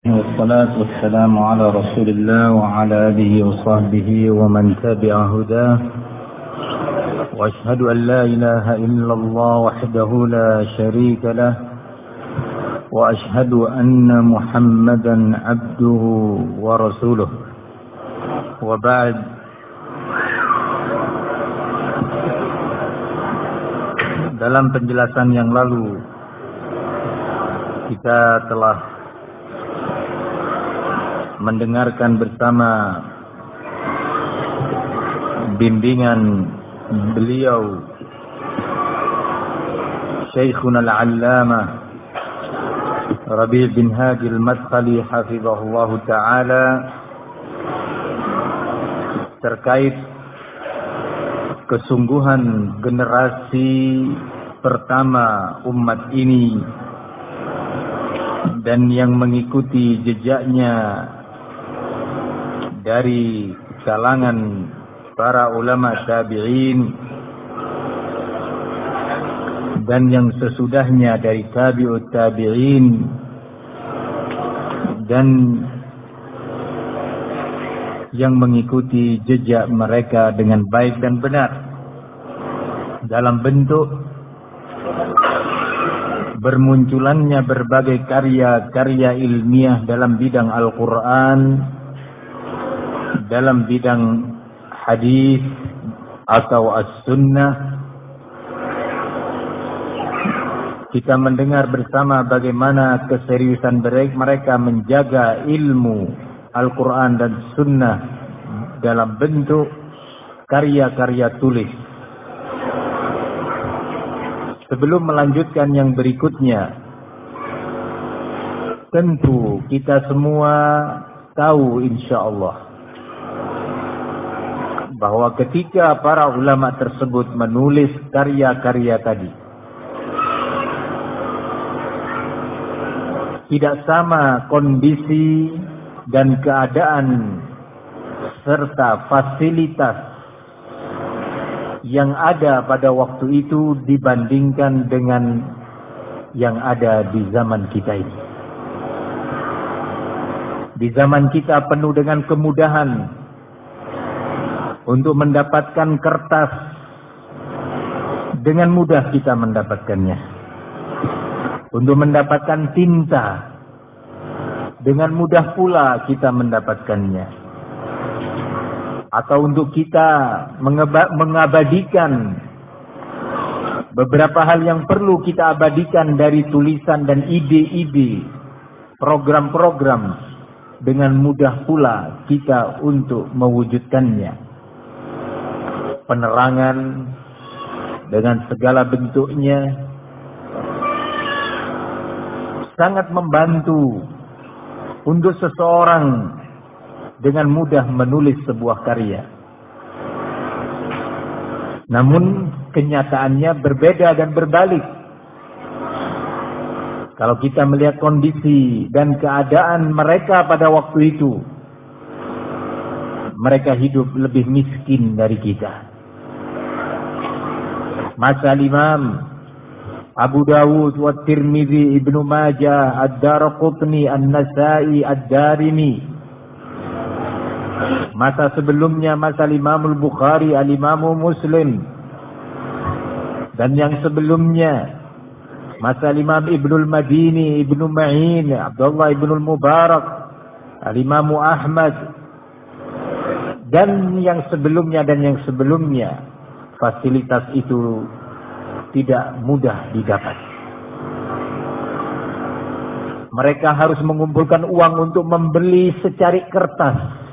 والصلاة والسلام على رسول الله وعلى آله وصحبه ومن تبع هداه وأشهد أن لا إله إلا الله وحده لا شريك له وأشهد أن محمدا عبده ورسوله وبعد. Dalam penjelasan yang lalu kita telah mendengarkan bersama bimbingan beliau Syekhuna al-Allamah Rabi' bin Hadi al-Madkhali hafizahullah ta'ala terkait kesungguhan generasi pertama umat ini dan yang mengikuti jejaknya dari kalangan para ulama tabi'in dan yang sesudahnya dari tabi'ut tabi'in dan yang mengikuti jejak mereka dengan baik dan benar dalam bentuk bermunculannya berbagai karya-karya ilmiah dalam bidang Al-Quran, dalam bidang hadis atau as-sunnah. Kita mendengar bersama bagaimana keseriusan mereka menjaga ilmu Al-Quran dan sunnah dalam bentuk karya-karya tulis. Sebelum melanjutkan yang berikutnya, tentu kita semua tahu insyaallah bahwa ketika para ulama tersebut menulis karya-karya tadi, tidak sama kondisi dan keadaan serta fasilitas yang ada pada waktu itu dibandingkan dengan yang ada di zaman kita ini. Di zaman kita penuh dengan kemudahan untuk mendapatkan kertas, dengan mudah kita mendapatkannya. Untuk mendapatkan tinta, dengan mudah pula kita mendapatkannya. Atau untuk kita mengabadikan beberapa hal yang perlu kita abadikan dari tulisan dan ide-ide, program-program, dengan mudah pula kita untuk mewujudkannya. Penerangan dengan segala bentuknya sangat membantu untuk seseorang dengan mudah menulis sebuah karya. Namun kenyataannya berbeda dan berbalik. Kalau kita melihat kondisi dan keadaan mereka pada waktu itu, mereka hidup lebih miskin dari kita. Masa Imam Abu Dawud, Tirmidzi, Ibnu Majah, Ad-Darqutni, An-Nasa'i, Ad-Darimi. Masa sebelumnya masa Imam Bukhari, Al-Imam Muslim. Dan yang sebelumnya masa Imam Ibnul Madini, Ibnu Ma'in, Abdullah Ibnul Mubarak, Al-Imam Ahmad. Dan yang sebelumnya fasilitas itu tidak mudah didapat. Mereka harus mengumpulkan uang untuk membeli secari kertas.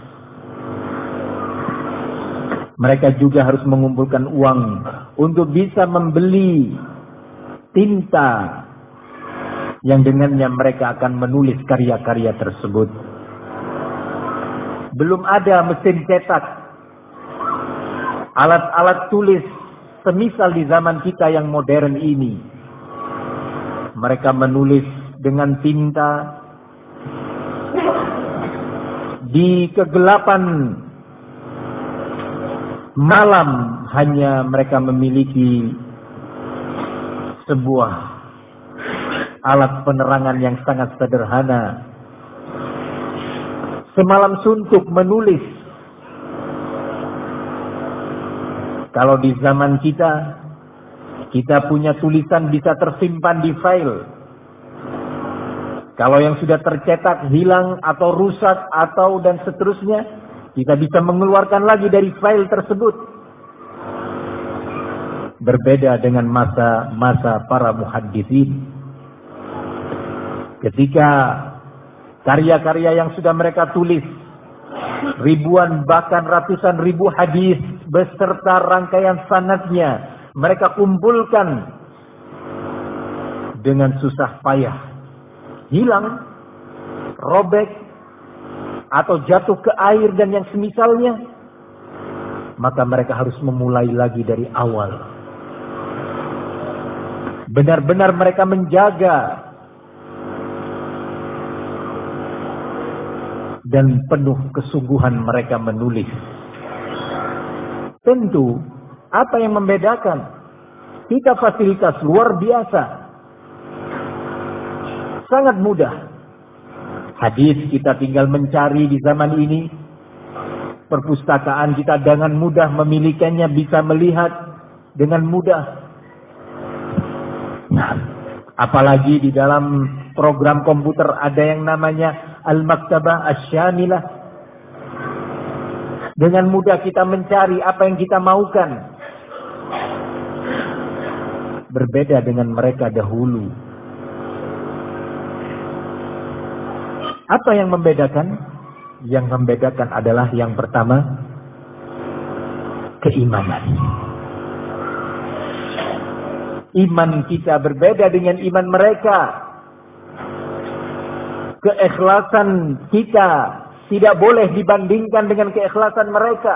Mereka juga harus mengumpulkan uang untuk bisa membeli tinta yang dengannya mereka akan menulis karya-karya tersebut. Belum ada mesin cetak, alat-alat tulis semisal di zaman kita yang modern ini. Mereka menulis dengan tinta di kegelapan malam. Hanya mereka memiliki sebuah alat penerangan yang sangat sederhana semalam suntuk menulis. Kalau di zaman kita punya tulisan bisa tersimpan di file. Kalau yang sudah tercetak hilang atau rusak atau dan seterusnya, kita bisa mengeluarkan lagi dari file tersebut. Berbeda dengan masa-masa para muhadditsin. Ketika karya-karya yang sudah mereka tulis, ribuan bahkan ratusan ribu hadis beserta rangkaian sanadnya mereka kumpulkan dengan susah payah, hilang, robek atau jatuh ke air dan yang semisalnya, maka mereka harus memulai lagi dari awal. Benar-benar mereka menjaga dan penuh kesungguhan mereka menulis. Tentu, apa yang membedakan? Kita fasilitas luar biasa. Sangat mudah. Hadis kita tinggal mencari di zaman ini. Perpustakaan kita dengan mudah memilikinya, bisa melihat dengan mudah. Nah, apalagi di dalam program komputer ada yang namanya Al-Maktabah Asy-Syamilah. Dengan mudah kita mencari apa yang kita maukan. Berbeda dengan mereka dahulu. Apa yang membedakan? Yang membedakan adalah yang pertama, keimanan. Iman kita berbeda dengan iman mereka. Keikhlasan kita tidak boleh dibandingkan dengan keikhlasan mereka.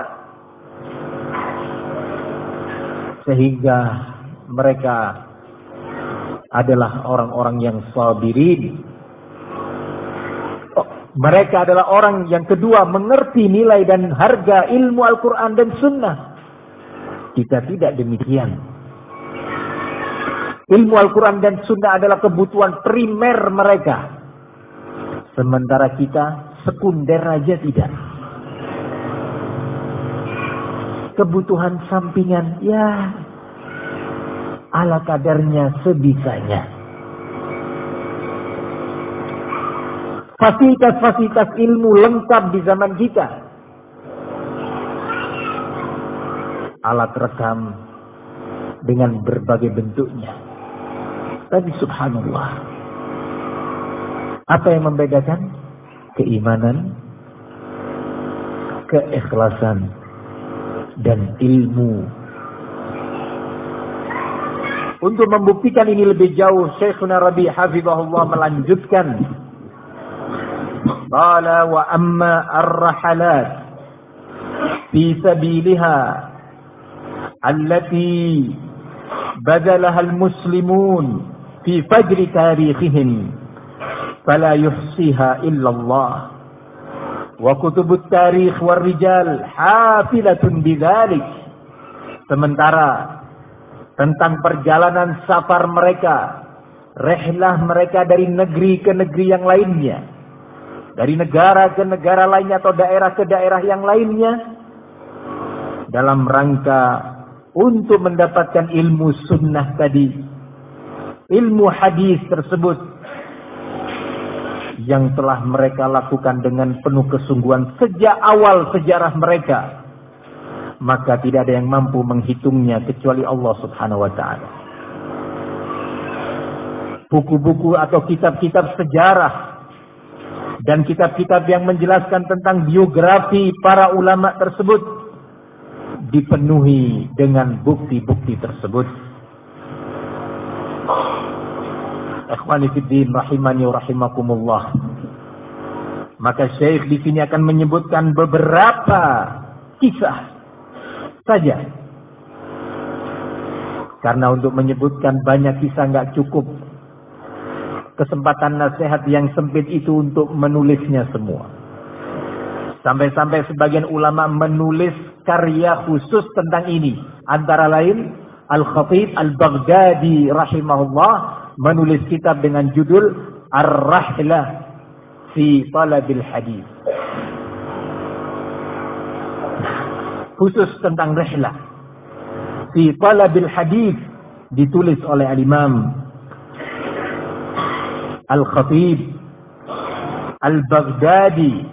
Sehingga mereka adalah orang-orang yang sabirin. Mereka adalah orang yang kedua mengerti nilai dan harga ilmu Al-Quran dan Sunnah. Kita tidak demikian. Ilmu Al-Quran dan Sunnah adalah kebutuhan primer mereka. Sementara kita sekunder aja tidak. Kebutuhan sampingan, ya ala kadarnya sebisanya. Fasilitas-fasilitas ilmu lengkap di zaman kita. Alat rekam dengan berbagai bentuknya. Tapi subhanallah, apa yang membedakan? Keimanan, keikhlasan, dan ilmu. Untuk membuktikan ini lebih jauh, Syekhuna Rabi' hafizahullah melanjutkan. Qala wa amma ar-rahalat fi sabiliha allati badalaha al-muslimun fi fajri tarikhihim fala yuhsiha illallah wa kutubut tarikh war rijal hafilatun bidzalik. Sementara tentang perjalanan safar mereka, rihlah mereka dari negeri ke negeri yang lainnya, dari negara ke negara lainnya atau daerah ke daerah yang lainnya, dalam rangka untuk mendapatkan ilmu sunnah tadi, ilmu hadis tersebut yang telah mereka lakukan dengan penuh kesungguhan sejak awal sejarah mereka, maka tidak ada yang mampu menghitungnya kecuali Allah Subhanahu wa ta'ala. Buku-buku atau kitab-kitab sejarah dan kitab-kitab yang menjelaskan tentang biografi para ulama tersebut dipenuhi dengan bukti-bukti tersebut. Ikhwani fiddin rahimani wa rahimakumullah. Maka Syekh di sini akan menyebutkan beberapa kisah saja. Karena untuk menyebutkan banyak kisah nggak cukup. Kesempatan nasihat yang sempit itu untuk menulisnya semua. Sampai-sampai sebagian ulama menulis karya khusus tentang ini. Antara lain Al-Khatib Al-Baghdadi rahimahullah menulis kitab dengan judul Ar-Rahlah fi Talabil Hadis. khusus tentang rihlah fi talabil hadis, ditulis oleh al-Imam Al-Khatib Al-Baghdadi.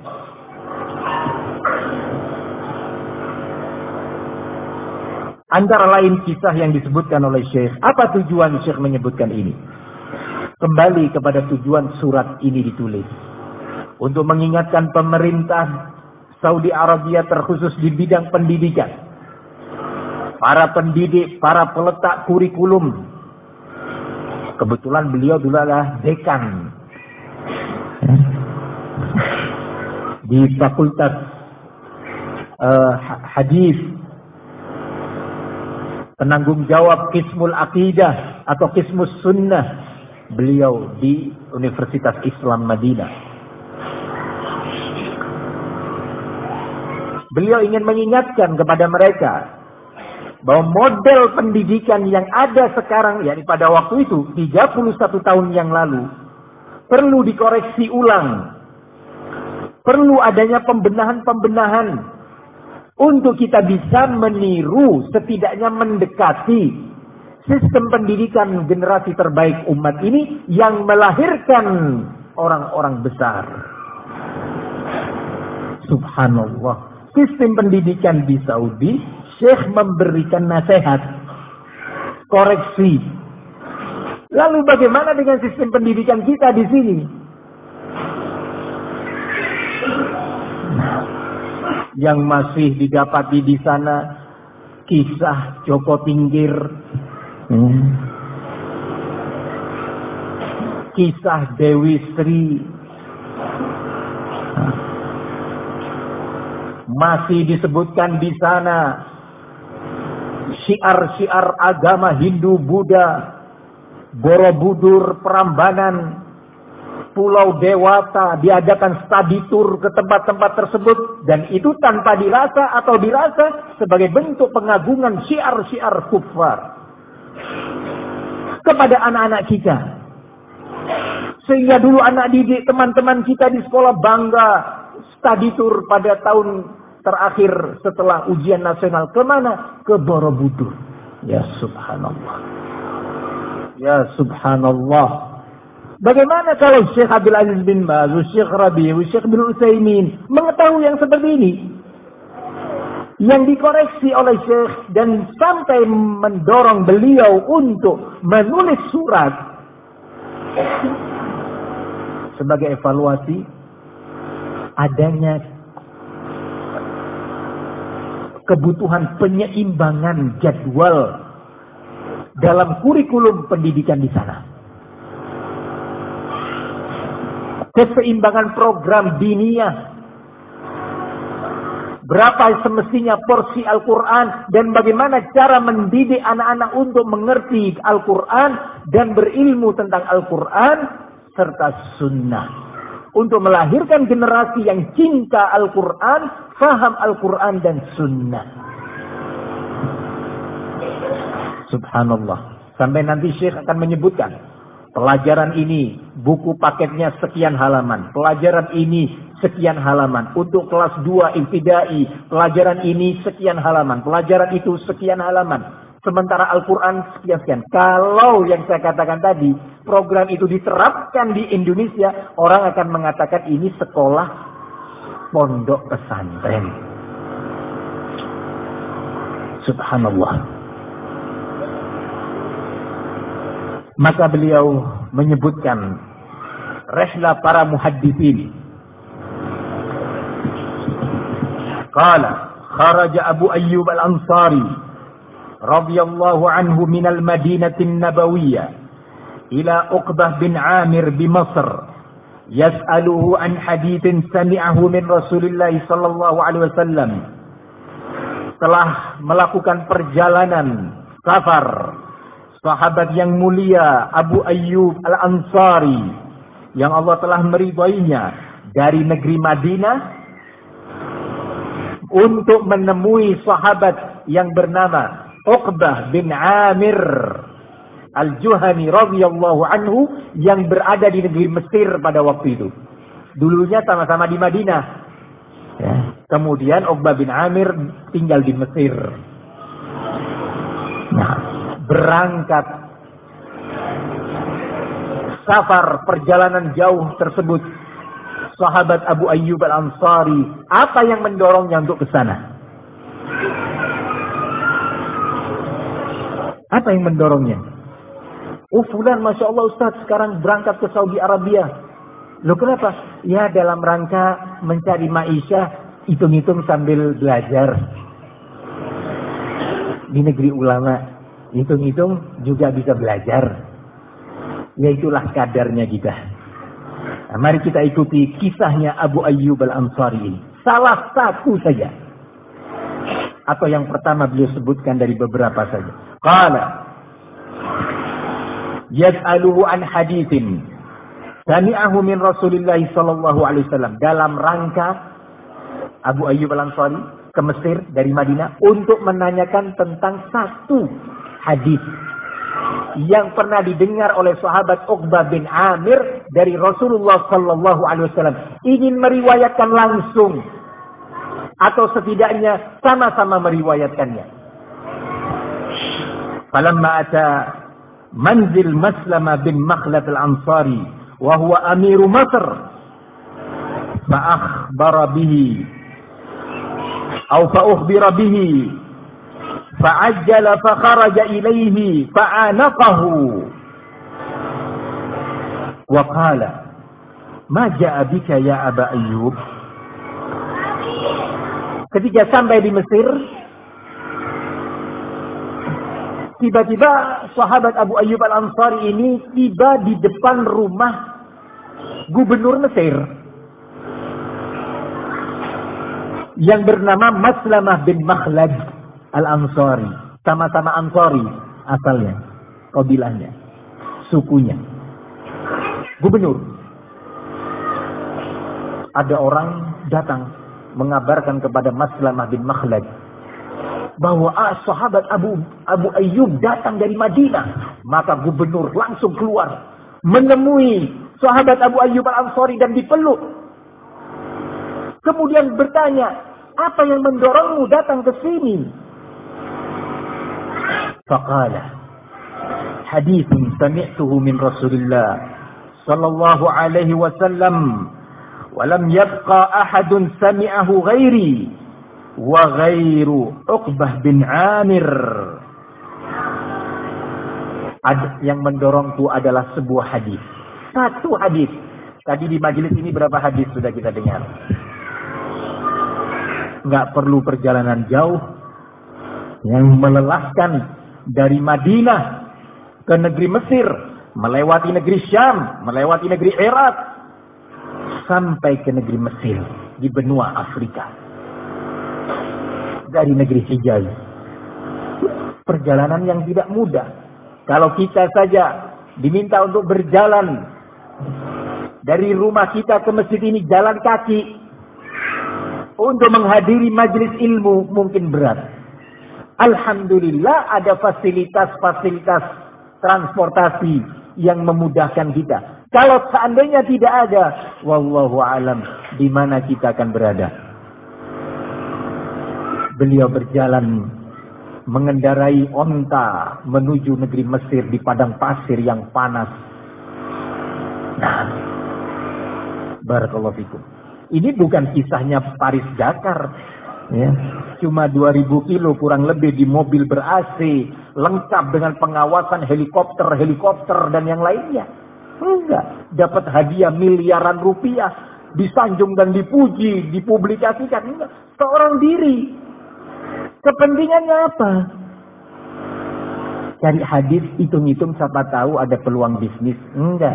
Antara lain kisah yang disebutkan oleh Syekh. Apa tujuan Syekh menyebutkan ini? Kembali kepada tujuan surat ini ditulis. Untuk mengingatkan pemerintah Saudi Arabia terkhusus di bidang pendidikan. Para pendidik, para peletak kurikulum. Kebetulan beliau dulu adalah dekan di Fakultas Hadis, penanggung jawab Qismul Aqidah atau Qismus Sunnah beliau di Universitas Islam Madinah. Beliau ingin mengingatkan kepada mereka bahwa model pendidikan yang ada sekarang, yakni pada waktu itu 31 tahun yang lalu, perlu dikoreksi ulang. Perlu adanya pembenahan-pembenahan untuk kita bisa meniru, setidaknya mendekati sistem pendidikan generasi terbaik umat ini yang melahirkan orang-orang besar. Subhanallah. Sistem pendidikan di Saudi, Syekh memberikan nasihat, koreksi. Lalu bagaimana dengan sistem pendidikan kita di sini? Yang masih didapati di sana kisah Joko Tingkir, kisah Dewi Sri, masih disebutkan di sana syiar-syiar agama Hindu, Buddha, Borobudur, Prambanan, Pulau Dewata, diadakan study tour ke tempat-tempat tersebut, dan itu tanpa dirasa atau dirasa sebagai bentuk pengagungan syiar-syiar kufar kepada anak-anak kita. Sehingga dulu anak didik teman-teman kita di sekolah bangga study tour pada tahun terakhir setelah ujian nasional. Kemana? Ke Borobudur. Ya subhanallah. Ya subhanallah. Bagaimana kalau Syekh Abdul Aziz bin Baz, Syekh Rabi', Syekh bin Utsaimin mengetahui yang seperti ini? Yang dikoreksi oleh Syekh dan sampai mendorong beliau untuk menulis surat sebagai evaluasi adanya kebutuhan penyeimbangan jadwal dalam kurikulum pendidikan di sana. Keseimbangan program diniyah. Berapa semestinya porsi Al-Quran dan bagaimana cara mendidik anak-anak untuk mengerti Al-Quran dan berilmu tentang Al-Quran serta sunnah. Untuk melahirkan generasi yang cinta Al-Quran, faham Al-Quran dan sunnah. Subhanallah. Sampai nanti Syekh akan menyebutkan. Pelajaran ini, buku paketnya sekian halaman. Pelajaran ini sekian halaman. Untuk kelas 2 ibtidai, pelajaran ini sekian halaman. Pelajaran itu sekian halaman. Sementara Al-Quran sekian-sekian. Kalau yang saya katakan tadi, program itu diterapkan di Indonesia, orang akan mengatakan ini sekolah pondok pesantren. Subhanallah. Maka beliau menyebutkan rihlah para muhadditsin. Qala kharaja Abu Ayyub al-Ansari radhiyallahu anhu min al-Madinati an-Nabawiyyah ila Uqbah bin Amir bi Masr yas'aluhu an haditsin sami'ahu min Rasulillah sallallahu alaihi wasallam. Telah melakukan perjalanan safar sahabat yang mulia Abu Ayyub al-Ansari yang Allah telah meridainya dari negeri Madinah untuk menemui sahabat yang bernama Uqbah bin Amir al-Juhani radhiyallahu anhu yang berada di negeri Mesir pada waktu itu. Dulunya sama-sama di Madinah. Ya. Kemudian Uqbah bin Amir tinggal di Mesir. Nah, berangkat safar perjalanan jauh tersebut, sahabat Abu Ayyub Al-Ansari, apa yang mendorongnya untuk ke sana? Apa yang mendorongnya? Oh fulan, Masya Allah Ustaz, sekarang berangkat ke Saudi Arabia. Loh kenapa? Ya dalam rangka mencari ma'isyah, hitung-hitung sambil belajar. Di negeri ulama, hitung-hitung juga bisa belajar. Ya itulah kadarnya kita. Nah, mari kita ikuti kisahnya Abu Ayyub Al-Ansari ini. Salah satu saja. Atau yang pertama beliau sebutkan dari beberapa saja. Qala yas'aluhu an hadithin sami'ahu min Rasulillah sallallahu alaihi wasallam. Dalam rangka Abu Ayyub Al-Ansari ke Mesir dari Madinah untuk menanyakan tentang satu hadis yang pernah didengar oleh sahabat Uqbah bin Amir dari Rasulullah sallallahu alaihi wasallam. Ingin meriwayatkan langsung atau setidaknya sama-sama meriwayatkannya. Falamma ata manzil Maslama bin Makhlad al-Ansari wa huwa amiru Masr fa akhbara bihi atau fa ukhbira bihi fa'ajjala fa kharaja ilayhi fa'anaqahu wa qala ma ja'a bika ya Aba Ayyub. Ketika sampai di Mesir, tiba-tiba sahabat Abu Ayyub Al-Ansari ini tiba di depan rumah gubernur Mesir yang bernama Maslamah bin Makhlad Al-Ansari. Sama-sama Ansari asalnya, kabilahnya, sukunya. Gubernur. Ada orang datang mengabarkan kepada Maslamah bin Makhlad bahwa sahabat Abu Ayyub datang dari Madinah. Maka gubernur langsung keluar menemui sahabat Abu Ayyub Al-Ansari dan dipeluk. Kemudian bertanya, apa yang mendorongmu datang ke sini? Faqala, hadithun sami'tuhu min Rasulillah sallallahu alaihi wasallam wa lam yabqa ahadun sami'ahu ghairi wa ghairu Uqbah bin Amir. Yang mendorongku adalah sebuah hadis. Satu hadis. Tadi di majelis ini berapa hadis sudah kita dengar? Enggak perlu perjalanan jauh yang melelahkan dari Madinah ke negeri Mesir, melewati negeri Syam, melewati negeri Irak, sampai ke negeri Mesir di benua Afrika. Dari negeri Hijaz. Perjalanan yang tidak mudah. Kalau kita saja diminta untuk berjalan dari rumah kita ke masjid ini jalan kaki untuk menghadiri majelis ilmu mungkin berat. Alhamdulillah ada fasilitas-fasilitas transportasi yang memudahkan kita. Kalau seandainya tidak ada, wallahu alam di mana kita akan berada. Beliau berjalan mengendarai onta menuju negeri Mesir di padang pasir yang panas. Nah, barakallahu fikum. Ini bukan kisahnya Paris Dakar, ya. Cuma 2000 kilo kurang lebih di mobil ber-AC, lengkap dengan pengawasan helikopter dan yang lainnya. Enggak, dapat hadiah miliaran rupiah, disanjung dan dipuji, dipublikasikan. Enggak, seorang diri. Kepentingannya apa? Cari hadis, hitung-hitung siapa tahu ada peluang bisnis. Enggak.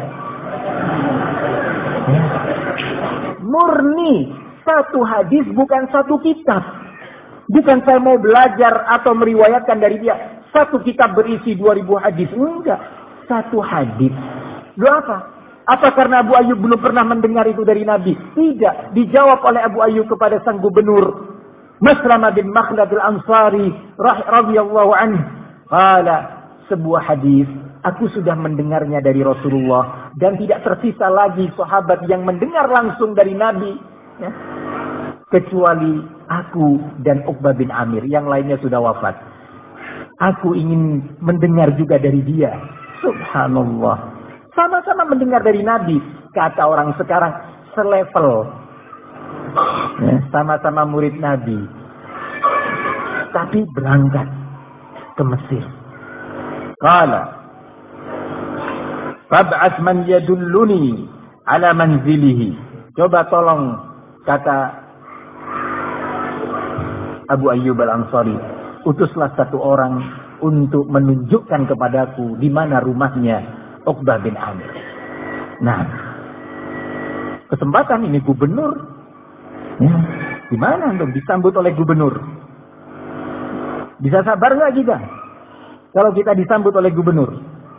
Murni satu hadis, bukan satu kitab. Bukan saya mau belajar atau meriwayatkan dari dia. Satu kitab berisi 2000 hadis. Enggak. Satu hadis. Lu apa? Apa karena Abu Ayyub belum pernah mendengar itu dari Nabi? Tidak. Dijawab oleh Abu Ayyub kepada sang gubernur Maslamah bin Makhlad al-Ansari radhiyallahu anhu. Qala, sebuah hadis aku sudah mendengarnya dari Rasulullah dan tidak tersisa lagi sahabat yang mendengar langsung dari Nabi, ya. kecuali aku dan Uqbah bin Amir. Yang lainnya sudah wafat. Aku ingin mendengar juga dari dia. Subhanallah. Sama-sama mendengar dari Nabi. Kata orang sekarang selevel. Ya, sama-sama murid Nabi. Tapi berangkat ke Mesir. Qala fab'ath man yadulluni ala manzilihi. Coba tolong, kata Abu Ayyub Al-Ansari, utuslah satu orang untuk menunjukkan kepadaku di mana rumahnya Uqbah bin Amir. Nah, kesempatan ini gubernur. Ya, di mana dong disambut oleh gubernur? Bisa sabar nggak kita? Kalau kita disambut oleh gubernur,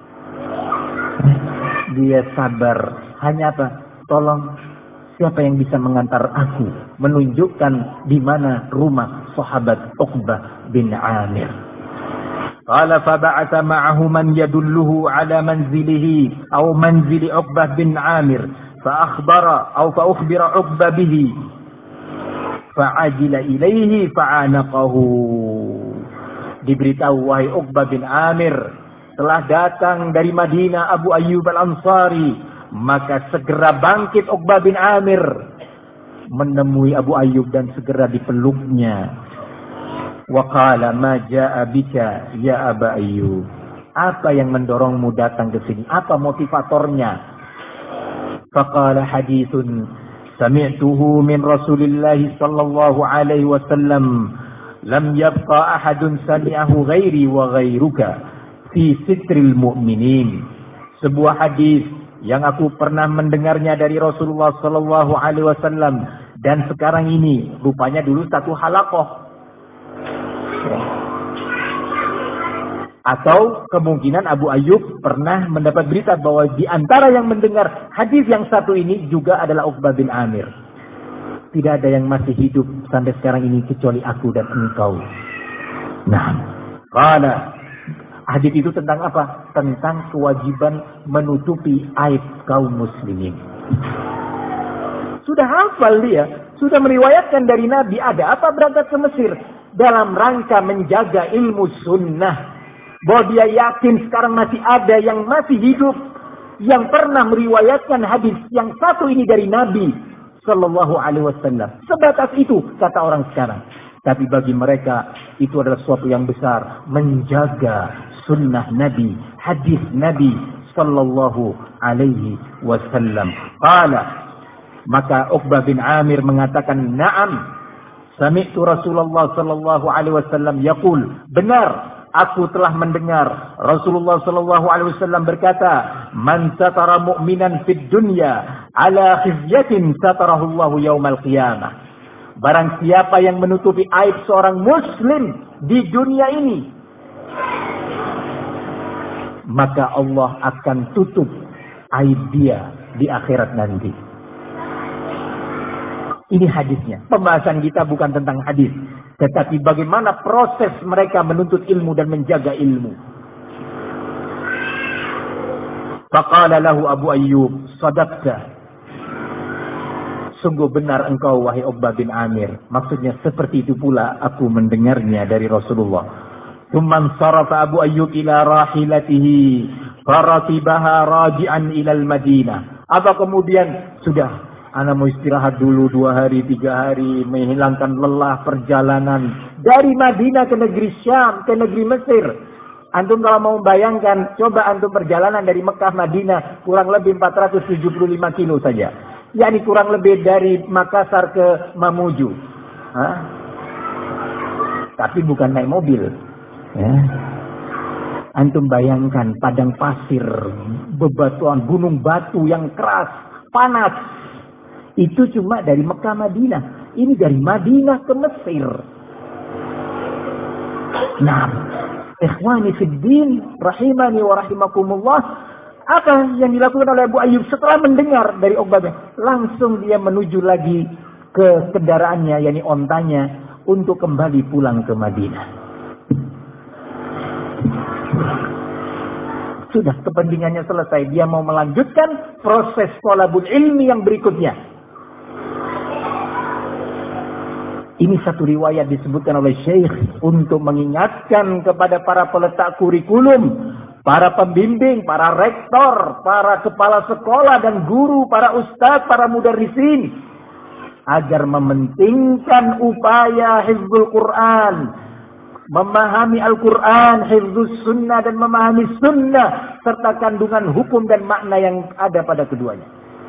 dia sabar. Hanya apa? Tolong, siapa yang bisa mengantar aku menunjukkan di mana rumah sahabat Uqbah bin Amir? Qala fab'atha ma'ahu man yadulluhu ala manzilihi aw manzili Uqbah bin Amir fa ukhbira Uqbah bihi fa'ajila ilaihi fa'anaqahu. Diberitahu, wahai Uqbah bin Amir, telah datang dari Madinah Abu Ayyub Al-Ansari. Maka segera bangkit Uqbah bin Amir menemui Abu Ayyub dan segera dipeluknya. Wa qala ma jaa bika ya Aba Ayyub. Apa yang mendorongmu datang ke sini? Apa motivatornya? Faqala hadithun sami'tuhu min Rasulillah sallallahu alaihi wasallam. Lam yabqa ahadun sami'ahu ghairi wa ghairuka fi sitril mu'minin. Sebuah hadis yang aku pernah mendengarnya dari Rasulullah sallallahu alaihi wasallam, dan sekarang ini rupanya dulu satu halaqah. Atau kemungkinan Abu Ayyub pernah mendapat berita bahwa di antara yang mendengar hadis yang satu ini juga adalah Uqbah bin Amir. Tidak ada yang masih hidup sampai sekarang ini kecuali aku dan engkau. Nah, qala, hadis itu tentang apa? Tentang kewajiban menutupi aib kaum muslimin. Sudah hafal dia, sudah meriwayatkan dari Nabi. Ada apa berangkat ke Mesir? Dalam rangka menjaga ilmu sunnah. Bahwa dia yakin sekarang masih ada yang masih hidup, yang pernah meriwayatkan hadis yang satu ini dari Nabi Sallallahu Alaihi Wasallam. Sebatas itu kata orang sekarang. Tapi bagi mereka itu adalah sesuatu yang besar, menjaga sunnah Nabi, hadis Nabi Sallallahu Alaihi Wasallam. Qala, maka Uqbah bin Amir mengatakan, na'am, sami'tu Rasulullah Sallallahu Alaihi Wasallam yaqul, benar, aku telah mendengar Rasulullah sallallahu alaihi wasallam berkata, "Man satara mu'minan fid dunya ala khizyatin satarahu Allahu yaumal qiyamah." Barang siapa yang menutupi aib seorang muslim di dunia ini, maka Allah akan tutup aib dia di akhirat nanti. Ini hadisnya. Pembahasan kita bukan tentang hadis, tetapi bagaimana proses mereka menuntut ilmu dan menjaga ilmu. Faqala lahu Abu Ayyub, sadaqta. Sungguh benar engkau wahai Uqbah bin Amir. Maksudnya seperti itu pula aku mendengarnya dari Rasulullah. Tsumman sarafa Abu Ayyub ila rahilatihi faratibaha raji'an ila al-Madinah. Apa kemudian sudah, ana mau istirahat dulu 2 hari 3 hari, menghilangkan lelah perjalanan dari Madinah ke negeri Syam, ke negeri Mesir. Antum kalau mau bayangkan, coba antum perjalanan dari Mekah Madinah kurang lebih 475 kilo saja. yakni kurang lebih dari Makassar ke Mamuju. Hah? Tapi bukan naik mobil. Ya. Antum bayangkan padang pasir, bebatuan, gunung batu yang keras, panas. Itu cuma dari Mekah Madinah. Ini dari Madinah ke Mesir. Nah, ikhwani fiddin, rahimani wa rahimakumullah. Apa yang dilakukan oleh Abu Ayyub setelah mendengar dari Uqbah? Langsung dia menuju lagi ke kendaraannya, yakni ontanya, untuk kembali pulang ke Madinah. Sudah kepentingannya selesai. Dia mau melanjutkan proses thalabul ilmi yang berikutnya. Ini satu riwayat disebutkan oleh Syekh untuk mengingatkan kepada para peletak kurikulum, para pembimbing, para rektor, para kepala sekolah dan guru, para ustadz, para mudarrisin, agar mementingkan upaya hifdzul Quran, memahami Al-Quran, hifdzus sunnah dan memahami sunnah, serta kandungan hukum dan makna yang ada pada keduanya.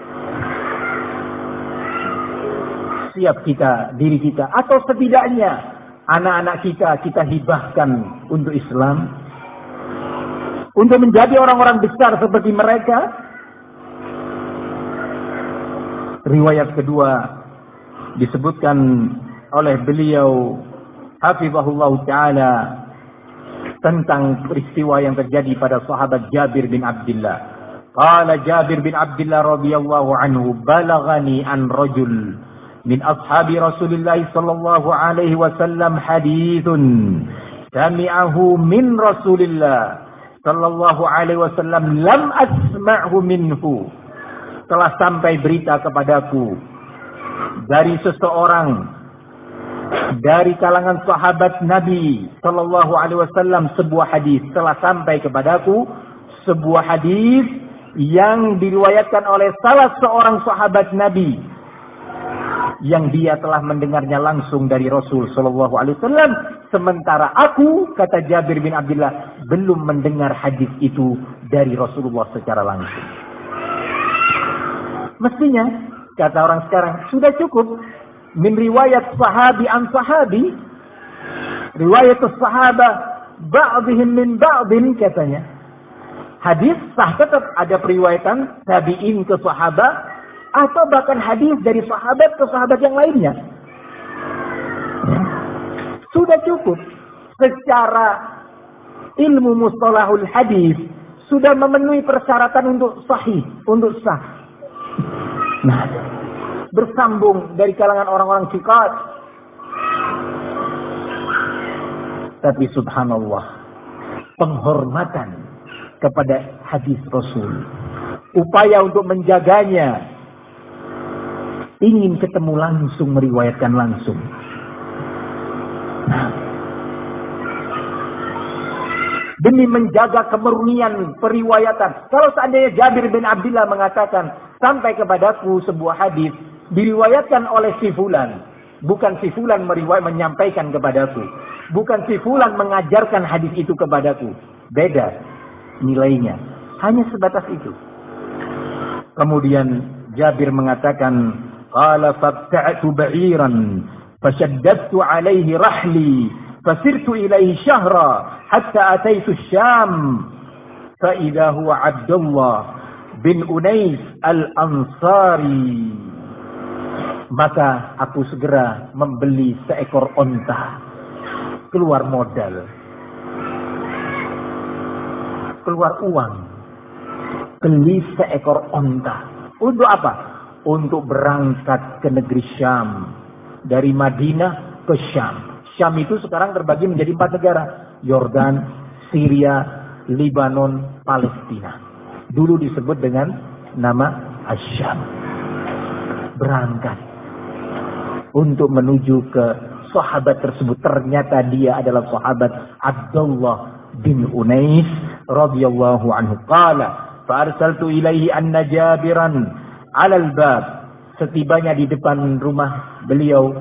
Siap kita, diri kita, atau setidaknya anak-anak kita hibahkan untuk Islam, untuk menjadi orang-orang besar seperti mereka. Riwayat kedua disebutkan oleh beliau hafizahullah ta'ala tentang peristiwa yang terjadi pada sahabat Jabir bin Abdullah. Qala Jabir bin Abdullah radhiyallahu anhu, balaghani an rajul min ashabi Rasulillah sallallahu alaihi wasallam hadithun sami'ahu min Rasulillah sallallahu alaihi wasallam lam asma'hu minhu. Telah sampai berita kepadaku dari seseorang dari kalangan sahabat Nabi sallallahu alaihi wasallam, sebuah hadis telah sampai kepadaku, sebuah hadis yang diriwayatkan oleh salah seorang sahabat Nabi yang dia telah mendengarnya langsung dari Rasul sallallahu alaihi wasallam, sementara aku, kata Jabir bin Abdullah, belum mendengar hadis itu dari Rasulullah secara langsung. Mestinya kata orang sekarang sudah cukup min riwayat sahabi an sahabi, riwayat sahabah ba'dihim min ba'din, katanya. Hadis sah tetap ada periwayatan tabi'in ke sahabat, atau bahkan hadis dari sahabat ke sahabat yang lainnya. Sudah cukup. Secara ilmu mustalahul hadis sudah memenuhi persyaratan untuk sahih, untuk sah. Nah, bersambung dari kalangan orang-orang thiqat. Tapi subhanallah, penghormatan kepada hadis Rasul, upaya untuk menjaganya, ingin ketemu langsung, meriwayatkan langsung. Nah, demi menjaga kemurnian periwayatan. Kalau seandainya Jabir bin Abdullah mengatakan, sampai kepadaku sebuah hadis diriwayatkan oleh si fulan, bukan si fulan menyampaikan kepadaku, bukan si fulan mengajarkan hadis itu kepadaku, beda nilainya, hanya sebatas itu. Kemudian Jabir mengatakan, qala fabta'tu ba'iran fashaddadtu alaihi rahli fasirtu ilaihi syahra hatta ataitu Syam fa idza huwa Abdullah bin Unais al-Ansari. Maka aku segera membeli seekor onta, keluar modal, keluar uang, beli seekor onta. Untuk apa? Untuk berangkat ke negeri Syam. Dari Madinah ke Syam. Syam itu sekarang terbagi menjadi 4 negara. Yordan, Syria, Lebanon, Palestina. Dulu disebut dengan nama Asy-Syam. Berangkat untuk menuju ke sahabat tersebut. Ternyata dia adalah sahabat Abdullah bin Unais radhiyallahu anhu. Qala fa arsaltu ilaihi anna Jabiran alal bab. Setibanya di depan rumah beliau,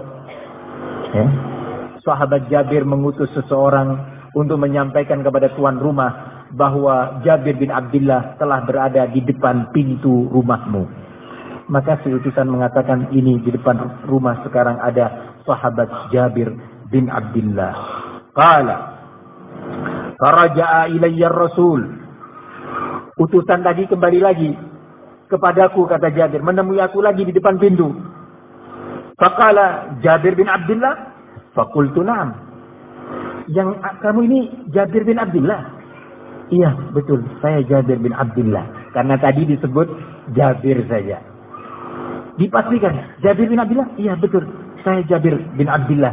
sahabat Jabir mengutus seseorang untuk menyampaikan kepada tuan rumah bahwa Jabir bin Abdullah telah berada di depan pintu rumahmu. Maka si utusan mengatakan, ini di depan rumah sekarang ada sahabat Jabir bin Abdullah. Qala faraja'a ilayya Rasul. Utusan tadi kembali lagi kepadaku, kata Jabir, menemui aku lagi di depan pintu. Faqala Jabir bin Abdullah, faqultu na'am. Yang kamu ini Jabir bin Abdullah? Iya, betul, saya Jabir bin Abdullah. Karena tadi disebut Jabir saja. Dipastikan, Jabir bin Abdullah? Iya, betul, saya Jabir bin Abdullah.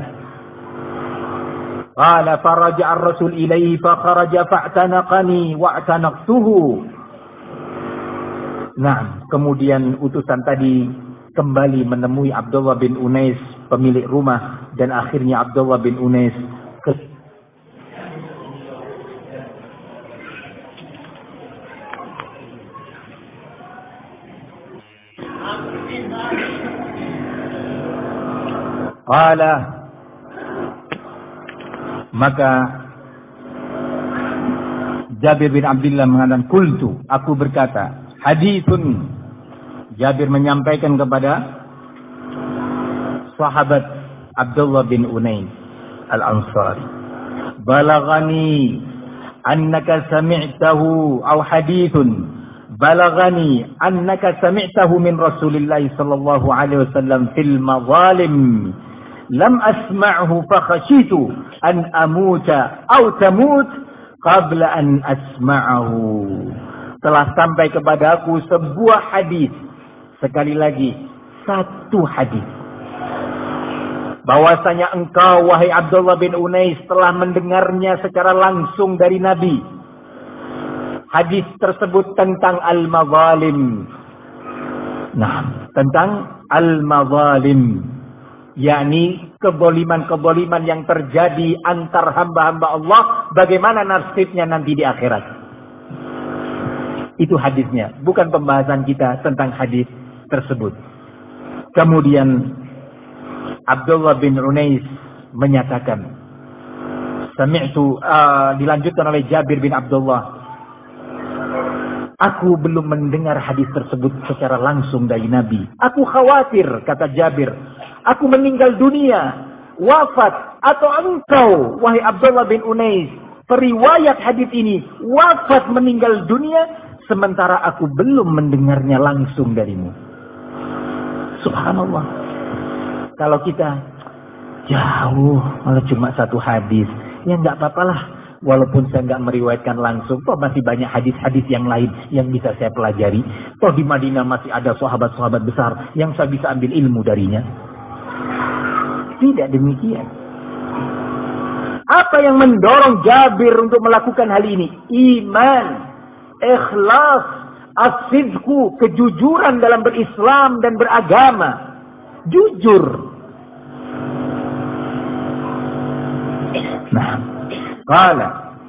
Qala faraja'a ar-rasul ilaihi fa kharaja fa'tanaqani wa'tanaqtuhu. Nah, kemudian utusan tadi kembali menemui Abdullah bin Unais pemilik rumah, dan akhirnya Abdullah bin Unais maka Jabir bin Abdullah mengatakan, "Qultu," aku berkata, haditsun. Jabir menyampaikan kepada sahabat Abdullah bin Unais Al-Ansari, "Balaghani annaka sami'tahu aw haditsun balaghani annaka sami'tahu min Rasulillah sallallahu alaihi wasallam fil mazalim lam asma'hu fa khashitu an amuta aw tamut qabla an asma'ahu." Telah sampai kepadaku sebuah hadis, sekali lagi satu hadis, bahwasanya engkau wahai Abdullah bin Unais telah mendengarnya secara langsung dari Nabi. Hadis tersebut tentang al-mazalim. Nah, tentang al-mazalim, yakni keboliman-keboliman yang terjadi antar hamba-hamba Allah, bagaimana nasibnya nanti di akhirat. Itu hadisnya, bukan pembahasan kita tentang hadis tersebut. Kemudian Abdullah bin Unais menyatakan, dilanjutkan oleh Jabir bin Abdullah, aku belum mendengar hadis tersebut secara langsung dari Nabi. Aku khawatir, kata Jabir, aku meninggal dunia, wafat, atau engkau, wahai Abdullah bin Unais, periwayat hadis ini, wafat meninggal dunia, sementara aku belum mendengarnya langsung darimu. Subhanallah. Kalau kita jauh, malah cuma satu hadis, ya nggak apa-apalah. Walaupun saya nggak meriwayatkan langsung, toh masih banyak hadis-hadis yang lain yang bisa saya pelajari. Toh di Madinah masih ada sahabat-sahabat besar yang saya bisa ambil ilmu darinya. Tidak demikian. Apa yang mendorong Jabir untuk melakukan hal ini? Iman, ikhlas, as-sidqu, kejujuran dalam berislam dan beragama. Jujur. Nah, qala,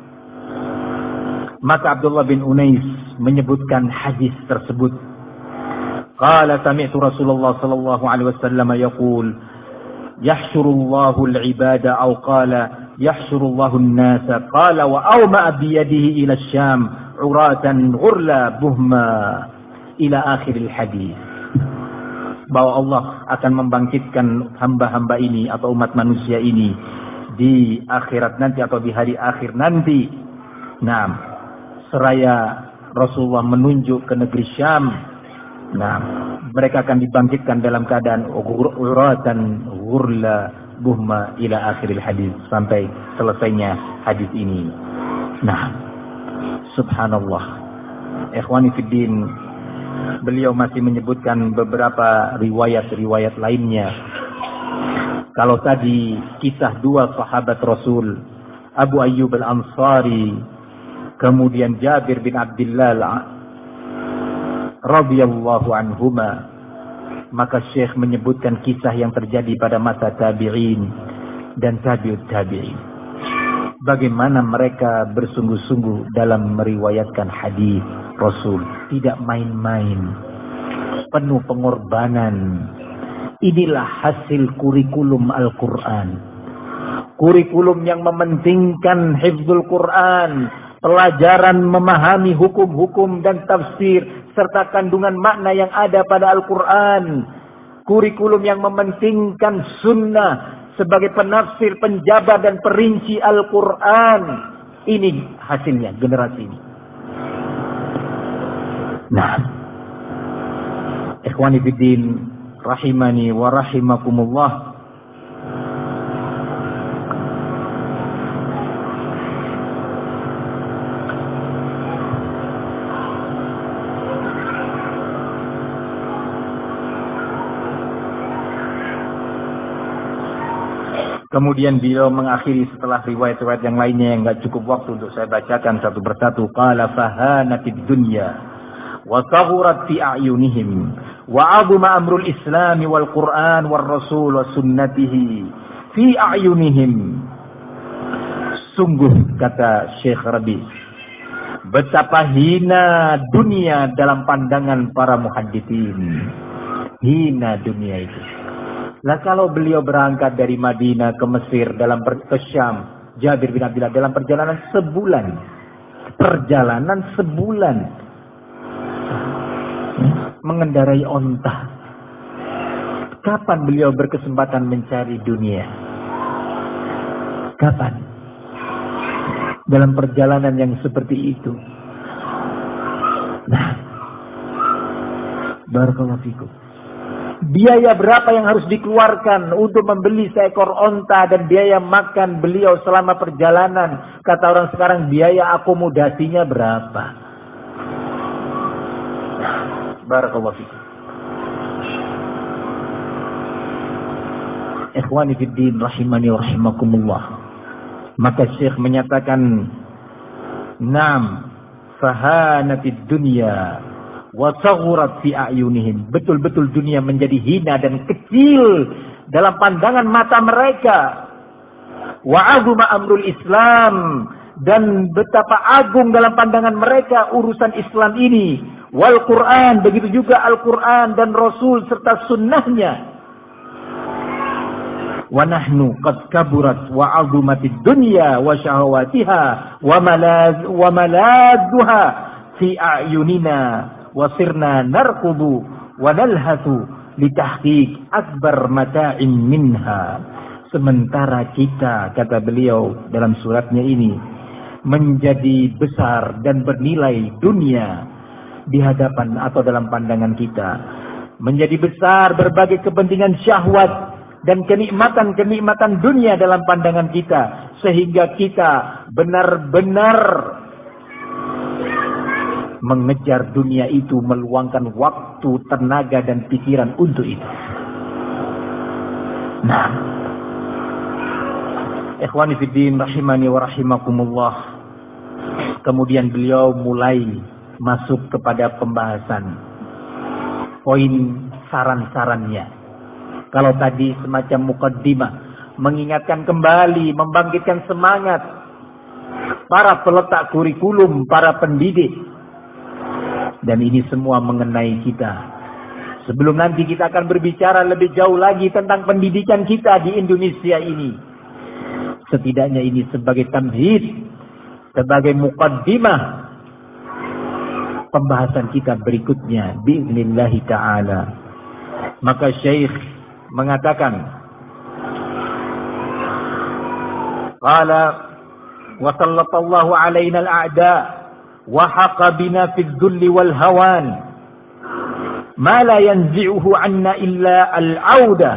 maka Abdullah bin Unais menyebutkan hadis tersebut. Qala sami'tu Rasulullah sallallahu alaihi wasallam yaqul, yahsyurullahu al-ibada, aw qala yahsyurullahu an-nasa, qala wa awma bi yadihi ila asy-syam uratan ghurla buhma ila akhiril hadis. Bahwa Allah akan membangkitkan hamba-hamba ini atau umat manusia ini di akhirat nanti atau di hari akhir nanti. Nah, seraya Rasulullah menunjuk ke negeri Syam. Nah, mereka akan dibangkitkan dalam keadaan uratan ghurla buhma ila akhiril hadis, sampai selesainya hadis ini. Nah, subhanallah. Ikhwani fiddin, beliau masih menyebutkan beberapa riwayat-riwayat lainnya. Kalau tadi kisah dua sahabat Rasul, Abu Ayyub al-Ansari, kemudian Jabir bin Abdullah radhiyallahu anhuma, maka Syekh menyebutkan kisah yang terjadi pada masa tabi'in dan tabi'ut tabi'in. Bagaimana mereka bersungguh-sungguh dalam meriwayatkan hadis Rasul, tidak main-main, penuh pengorbanan. Inilah hasil kurikulum Al-Quran. Kurikulum yang mementingkan hifdzul Quran, pelajaran memahami hukum-hukum dan tafsir, serta kandungan makna yang ada pada Al-Quran. Kurikulum yang mementingkan sunnah sebagai penafsir, penjabar dan perinci Al-Quran. Ini hasilnya generasi ini. Nah, ikhwani fiddin, rahimani wa rahimakumullah. Kemudian beliau mengakhiri setelah riwayat-riwayat yang lainnya yang enggak cukup waktu untuk saya bacakan satu persatu. Qala fahanatid dunya wa saghurat fi a'yunihim wa 'azuma amrul Islam wal Qur'an war Rasul wa sunnatihi fi a'yunihim. Sungguh, kata Syekh Rabi, betapa hina dunia dalam pandangan para muhadditsin. Hina dunia itu. Lah kalau beliau berangkat dari Madinah ke Mesir ke Syam, Jabir bin Abdullah dalam perjalanan sebulan. Mengendarai onta. Kapan beliau berkesempatan mencari dunia? Kapan? Dalam perjalanan yang seperti itu. Nah, barakallahu fikum. Biaya berapa yang harus dikeluarkan untuk membeli seekor onta dan biaya makan beliau selama perjalanan? Kata orang sekarang, biaya akomodasinya berapa? Barakallahu fikum. Ikhwani fid din rahimani wa rahimakumullah. Maka Syekh menyatakan, "Naam, fahanatid dunya wa saghurat fi a'yunihim." Betul-betul dunia menjadi hina dan kecil dalam pandangan mata mereka. Wa 'azuma amrul Islam, dan betapa agung dalam pandangan mereka urusan Islam ini. Wal Quran, begitu juga Al-Quran dan Rasul serta sunnahnya. Wa nahnu qad kaburat wa 'azumatid dunya wa syahawatiha wa maladduha fi a'yunina wa sirna narqubu wa nalhathu litahqiq akbar mata'in minha. Sementara kita, kata beliau dalam suratnya ini, menjadi besar dan bernilai dunia di hadapan atau dalam pandangan kita, menjadi besar berbagai kepentingan syahwat dan kenikmatan-kenikmatan dunia dalam pandangan kita, sehingga kita benar-benar mengejar dunia itu, meluangkan waktu, tenaga dan pikiran untuk itu. Nah, ikhwani fiddin rahimani wa rahimakumullah. Kemudian beliau mulai masuk kepada pembahasan poin saran-sarannya. Kalau tadi semacam mukaddimah, mengingatkan kembali, membangkitkan semangat para peletak kurikulum, para pendidik. Dan ini semua mengenai kita. Sebelum nanti kita akan berbicara lebih jauh lagi tentang pendidikan kita di Indonesia ini. Setidaknya ini sebagai tamhid, sebagai mukaddimah pembahasan kita berikutnya bi'idznillah ta'ala. Maka Syekh mengatakan, qala wa sallallahu alaina al-a'da wa haqa bina fi adh-dhulli wal hawan ma la yanzi'uhu 'anna illa al-'auda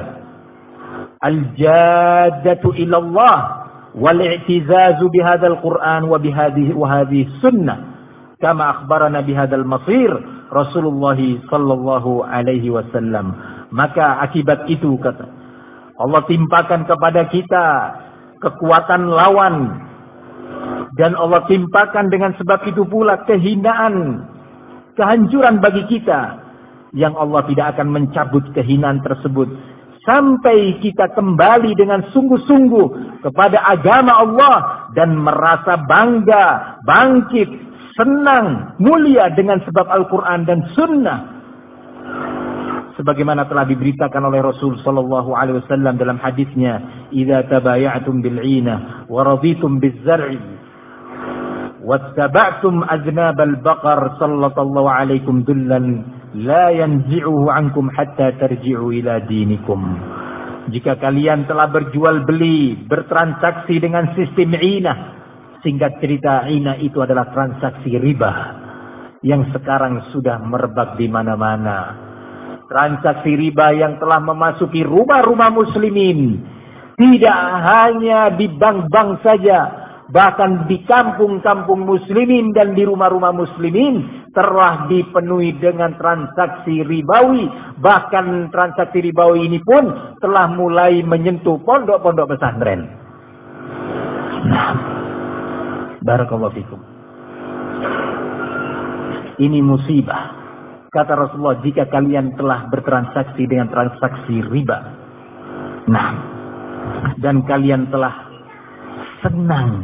al-jaddatu ila Allah wal i'tizazu bi hadzal Qur'an wa bi hadhihi sunnah kama akhbarana bi hadzal masir Rasulullah sallallahu alaihi wasallam. Maka akibat itu, kata Allah, timpakan kepada kita kekuatan lawan, dan Allah timpakan dengan sebab itu pula kehinaan, kehancuran bagi kita, yang Allah tidak akan mencabut kehinaan tersebut sampai kita kembali dengan sungguh-sungguh kepada agama Allah dan merasa bangga, bangkit, senang, mulia dengan sebab Al-Quran dan Sunnah. Sebagaimana telah diberitakan oleh Rasul sallallahu alaihi wasallam dalam hadisnya, "Idza tabaya'tum bil 'ina wa raditum biz zar'i wattaba'tum aznabal baqar sallallahu alaikum dullan la yanzi'uhu 'ankum hatta tarji'u ila dinikum." Jika kalian telah berjual beli, bertransaksi dengan sistem 'inah, singkat cerita 'inah itu adalah transaksi riba yang sekarang sudah merebak di mana-mana. Transaksi riba yang telah memasuki rumah-rumah muslimin. Tidak hanya di bank-bank saja, bahkan di kampung-kampung muslimin dan di rumah-rumah muslimin telah dipenuhi dengan transaksi ribawi. Bahkan transaksi ribawi ini pun telah mulai menyentuh pondok-pondok pesantren. Nah, barakallahu fikum. Ini musibah. Kata Rasulullah, jika kalian telah bertransaksi dengan transaksi riba, nah, dan kalian telah senang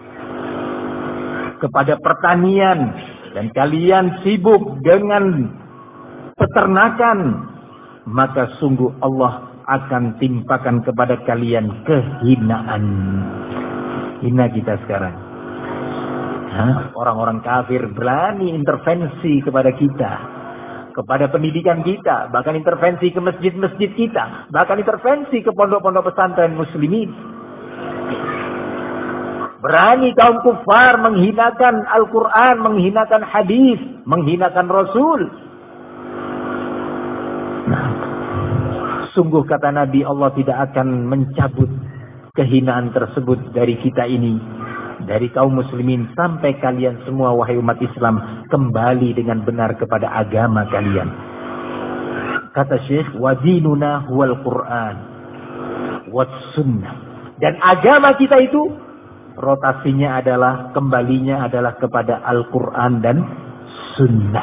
kepada pertanian, dan kalian sibuk dengan peternakan, maka sungguh Allah akan timpakan kepada kalian kehinaan. Hina kita sekarang. Orang-orang kafir berani intervensi kepada kita, kepada pendidikan kita, bahkan intervensi ke masjid-masjid kita, bahkan intervensi ke pondok-pondok pesantren muslimin. Berani kaum kufar menghinakan Al-Quran, menghinakan hadis, menghinakan Rasul. Nah, sungguh kata Nabi, Allah tidak akan mencabut kehinaan tersebut dari kita ini, dari kaum muslimin, sampai kalian semua wahai umat Islam kembali dengan benar kepada agama kalian. Kata Syekh, wa dinuna huwal Qur'an was sunnah. Dan agama kita itu rotasinya adalah, kembalinya adalah kepada Al-Quran dan sunnah.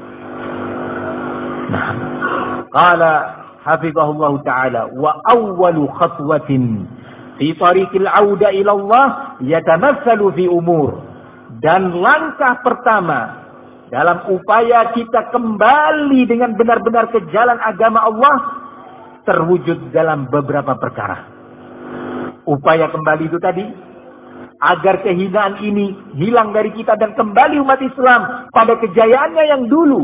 Nah, qala hafizahullah ta'ala, wa awwalu khatwatin fi tariqil auda ila Allah yatamassalu fi umur. Dan langkah pertama dalam upaya kita kembali dengan benar-benar ke jalan agama Allah terwujud dalam beberapa perkara. Upaya kembali itu tadi, agar kehinaan ini hilang dari kita dan kembali umat Islam pada kejayaannya yang dulu.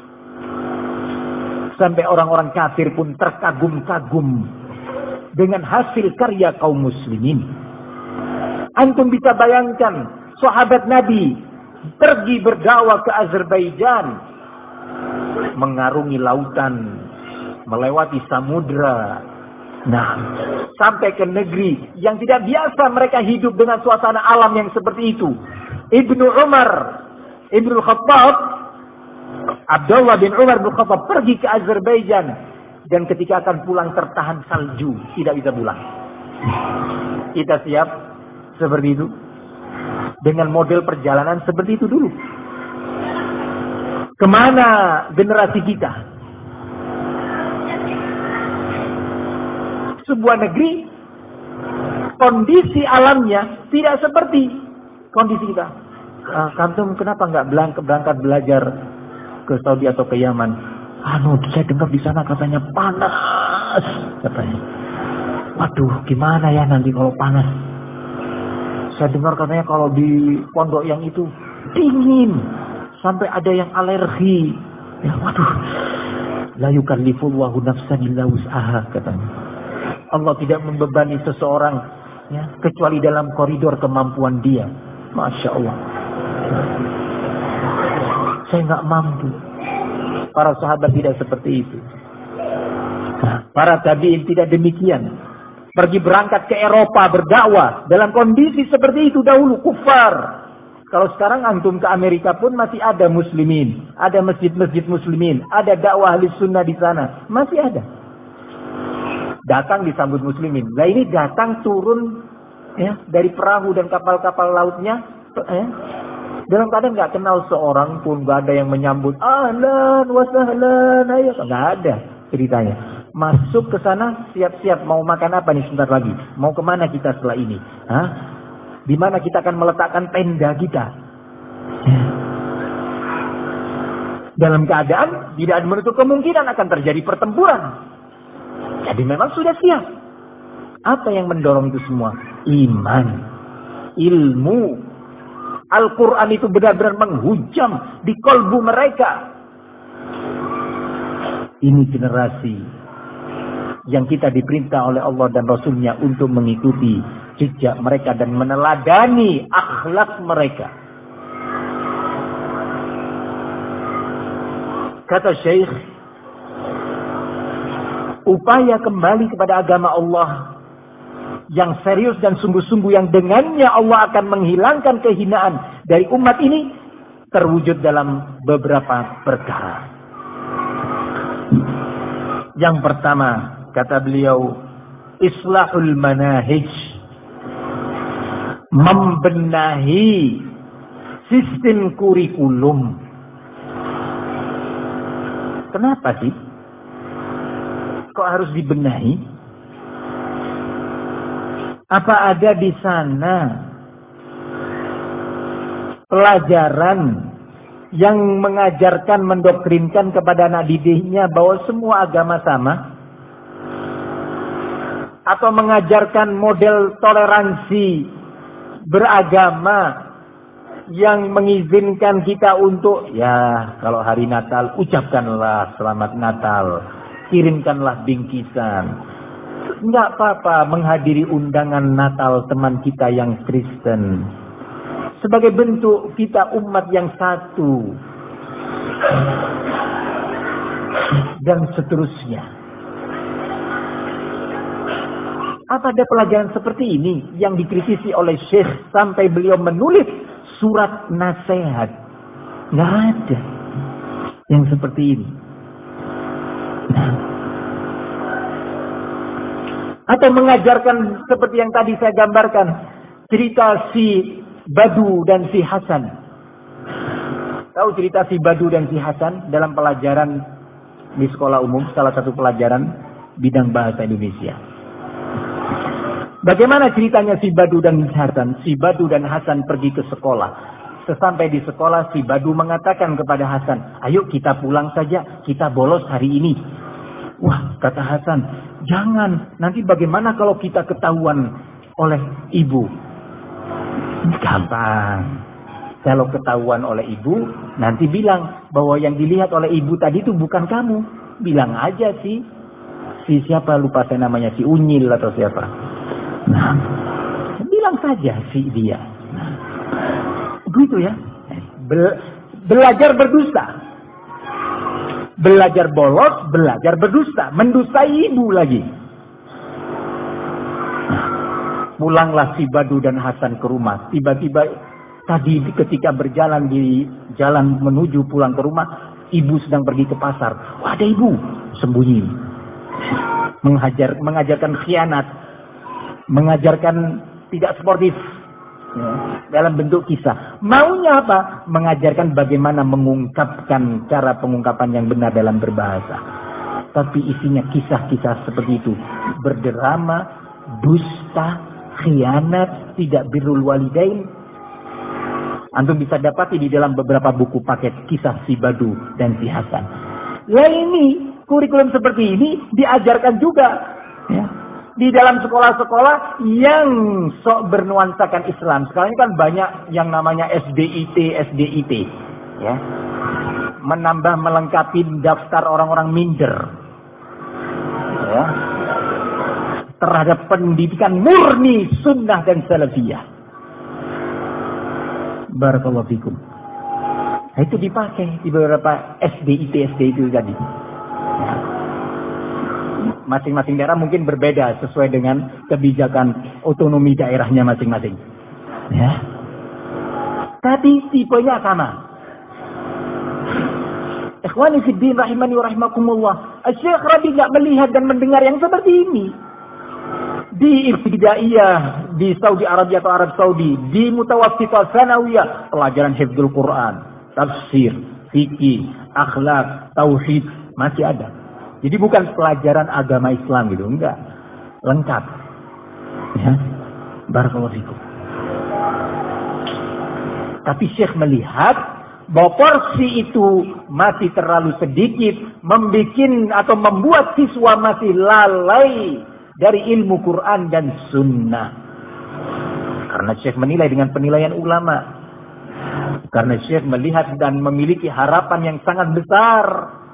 Sampai orang-orang kafir pun terkagum-kagum dengan hasil karya kaum muslimin. Antum bisa bayangkan, sahabat Nabi pergi berdakwah ke Azerbaijan, mengarungi lautan, melewati samudra. Nah, sampai ke negeri yang tidak biasa mereka hidup dengan suasana alam yang seperti itu. Ibnu Umar, Ibnu Khattab, Abdullah bin Umar bin Khattab pergi ke Azerbaijan. Dan ketika akan pulang tertahan salju, tidak bisa pulang. Kita siap seperti itu? Dengan model perjalanan seperti itu dulu. Kemana generasi kita? Sebuah negeri, kondisi alamnya tidak seperti kondisi kita. Kantum kenapa nggak berangkat belajar ke Saudi atau ke Yaman? Saya dengar di sana katanya panas, katanya. Waduh, gimana ya nanti kalau panas? Saya dengar katanya kalau di pondok yang itu dingin, sampai ada yang alergi. Ya, waduh. La yukallifullahu nafsan illa wus'aha, katanya. Allah tidak membebani seseorang ya, kecuali dalam koridor kemampuan dia. Masya Allah. Saya nggak mampu. Para sahabat tidak seperti itu. Para tabi'in tidak demikian. Pergi berangkat ke Eropa berdakwah dalam kondisi seperti itu dahulu, kufar. Kalau sekarang antum ke Amerika pun masih ada muslimin, ada masjid-masjid muslimin, ada dakwah ahli sunnah di sana, masih ada. Datang disambut muslimin. Nah ini datang turun ya dari perahu dan kapal-kapal lautnya dalam keadaan nggak kenal seorang pun, nggak ada yang menyambut ahlan wasahlan, ayo, nggak ada ceritanya. Masuk ke sana, siap-siap mau makan apa nih sebentar lagi, mau kemana kita setelah ini, di mana kita akan meletakkan tenda kita. Dalam keadaan tidak menutup kemungkinan akan terjadi pertempuran. Jadi memang sudah siap. Apa yang mendorong itu semua? Iman, ilmu. Al-Quran itu benar-benar menghujam di kolbu mereka. Ini generasi yang kita diperintah oleh Allah dan Rasulnya untuk mengikuti jejak mereka dan meneladani akhlak mereka. Kata Syekh, upaya kembali kepada agama Allah yang serius dan sungguh-sungguh, yang dengannya Allah akan menghilangkan kehinaan dari umat ini, terwujud dalam beberapa perkara. Yang pertama, kata beliau, islahul manahij, membenahi sistem kurikulum. kenapa sih? Kok harus dibenahi? Apa ada di sana pelajaran yang mengajarkan, mendoktrinkan kepada anak didiknya bahwa semua agama sama? Atau mengajarkan model toleransi beragama yang mengizinkan kita untuk, ya kalau hari Natal ucapkanlah selamat Natal, kirimkanlah bingkisan. Enggak apa-apa menghadiri undangan Natal teman kita yang Kristen. Sebagai bentuk kita umat yang satu. Dan seterusnya. Apa ada pelajaran seperti ini yang dikritisi oleh Syekh sampai beliau menulis surat nasihat? Nggak ada yang seperti ini. Atau mengajarkan seperti yang tadi saya gambarkan, cerita si Badu dan si Hasan. Tahu cerita si Badu dan si Hasan dalam pelajaran di sekolah umum, salah satu pelajaran bidang bahasa Indonesia. Bagaimana ceritanya si Badu dan Hasan? Si Badu dan Hasan pergi ke sekolah. Sesampai di sekolah, si Badu mengatakan kepada Hasan, ayo kita pulang saja, kita bolos hari ini. Wah, kata Hasan, jangan, nanti bagaimana kalau kita ketahuan oleh ibu? Gampang. Kalau ketahuan oleh ibu, nanti bilang bahwa yang dilihat oleh ibu tadi itu bukan kamu. Bilang aja si siapa, lupa saya namanya, si Unyil atau siapa. Nah, bilang saja si dia. Nah, begitu ya. Belajar berdusta. Belajar bolos, belajar berdusta. Mendustai ibu lagi. Nah, pulanglah si Badu dan Hasan ke rumah. Tiba-tiba tadi ketika berjalan di jalan menuju pulang ke rumah, ibu sedang pergi ke pasar. Wah, ada ibu sembunyi. Mengajarkan khianat. Mengajarkan tidak sportif ya, dalam bentuk kisah. Maunya apa? Mengajarkan bagaimana mengungkapkan cara pengungkapan yang benar dalam berbahasa. Tapi isinya kisah-kisah seperti itu. Berdrama, dusta, khianat, tidak birrul walidain. Antum bisa dapati di dalam beberapa buku paket kisah si Badu dan si Hasan. Lah ini, kurikulum seperti ini diajarkan juga. Ya. Di dalam sekolah-sekolah yang sok bernuansakan Islam. Sekarang ini kan banyak yang namanya SDIT. Ya. Menambah melengkapi daftar orang-orang minder. Ya. Terhadap pendidikan murni sunnah dan salafiyah. Barakallahu fikum. Nah, itu dipakai di beberapa SDIT itu tadi. Ya. Masing-masing daerah mungkin berbeda sesuai dengan kebijakan otonomi daerahnya masing-masing. Ya. Tapi tipenya sama. Ikhwani fiddin rahimani wa rahimakumullah. Syekh Rabi nggak melihat dan mendengar yang seperti ini. Di ibtidaiyah, di Saudi Arabia atau Arab Saudi, di mutawassithah sanawiyah, pelajaran hifdzul Quran, tafsir, fikih, akhlak, tauhid masih ada. Jadi bukan pelajaran agama Islam gitu, enggak. Lengkap. Ya. Barakallahu fikum. Tapi Syekh melihat bahwa porsi itu masih terlalu sedikit, membuat siswa masih lalai dari ilmu Quran dan Sunnah. Karena Syekh menilai dengan penilaian ulama. Karena Syekh melihat dan memiliki harapan yang sangat besar.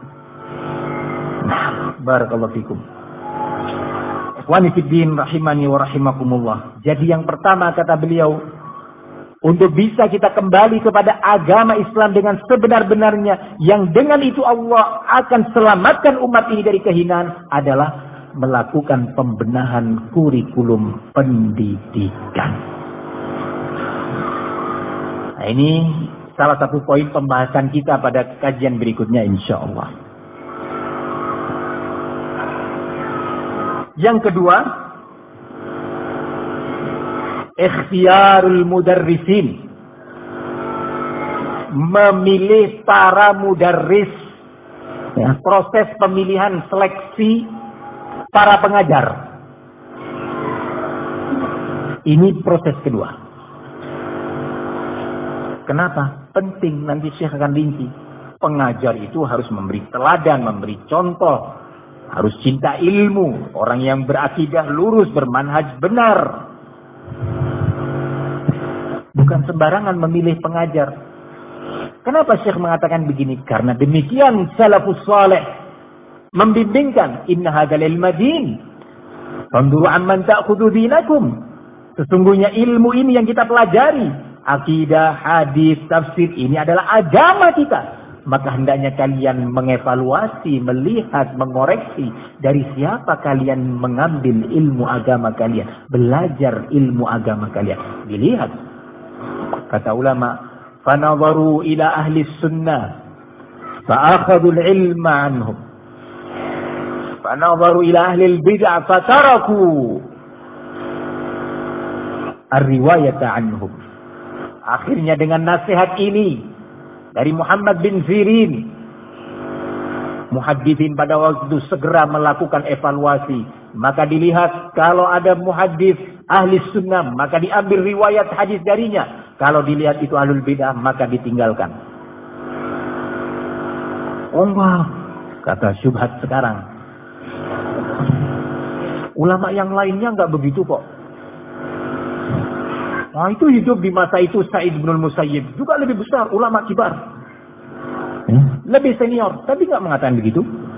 Nah, barakallahu fikum. Ikhwani fiddin rahimani wa rahimakumullah. Jadi yang pertama kata beliau, untuk bisa kita kembali kepada agama Islam dengan sebenar-benarnya, yang dengan itu Allah akan selamatkan umat ini dari kehinaan, adalah melakukan pembenahan kurikulum pendidikan. Nah, ini salah satu poin pembahasan kita pada kajian berikutnya insyaallah. Yang kedua, ikhtiyarul mudarrisin. Memilih para mudarris Ya, proses pemilihan seleksi para pengajar. Ini proses kedua. Kenapa? Penting, nanti Syekh akan rinci. Pengajar itu harus memberi teladan, memberi contoh. Harus cinta ilmu. Orang yang berakidah lurus, bermanhaj benar. Bukan sembarangan memilih pengajar. Kenapa Syekh mengatakan begini? Karena demikian salafus saleh membimbingkan. Inna hadzal ilma din. Fanduru amman ta'khudhu dinakum. Sesungguhnya ilmu ini yang kita pelajari, akidah, hadis, tafsir, ini adalah agama kita. Maka hendaknya kalian mengevaluasi, melihat, mengoreksi dari siapa kalian mengambil ilmu agama kalian, belajar ilmu agama kalian. Dilihat. Kata ulama, fanadharu ila ahli sunnah fa'akhadhu al-ilma anhum. Fanadharu ila ahli al-bid'ah fataraku ar-riwayata anhum. Akhirnya dengan nasihat ini dari Muhammad bin Sirin, muhadditsin pada waktu itu segera melakukan evaluasi. Maka dilihat kalau ada muhaddits ahli sunnah, maka diambil riwayat hadis darinya. Kalau dilihat itu ahlul bid'ah, maka ditinggalkan. Allah, kata syubhat sekarang. Ulama yang lainnya enggak begitu kok. Nah, itu hidup di masa itu Sa'id bin Musayyib juga lebih besar, ulama kibar. Lebih senior, tapi enggak mengatakan begitu.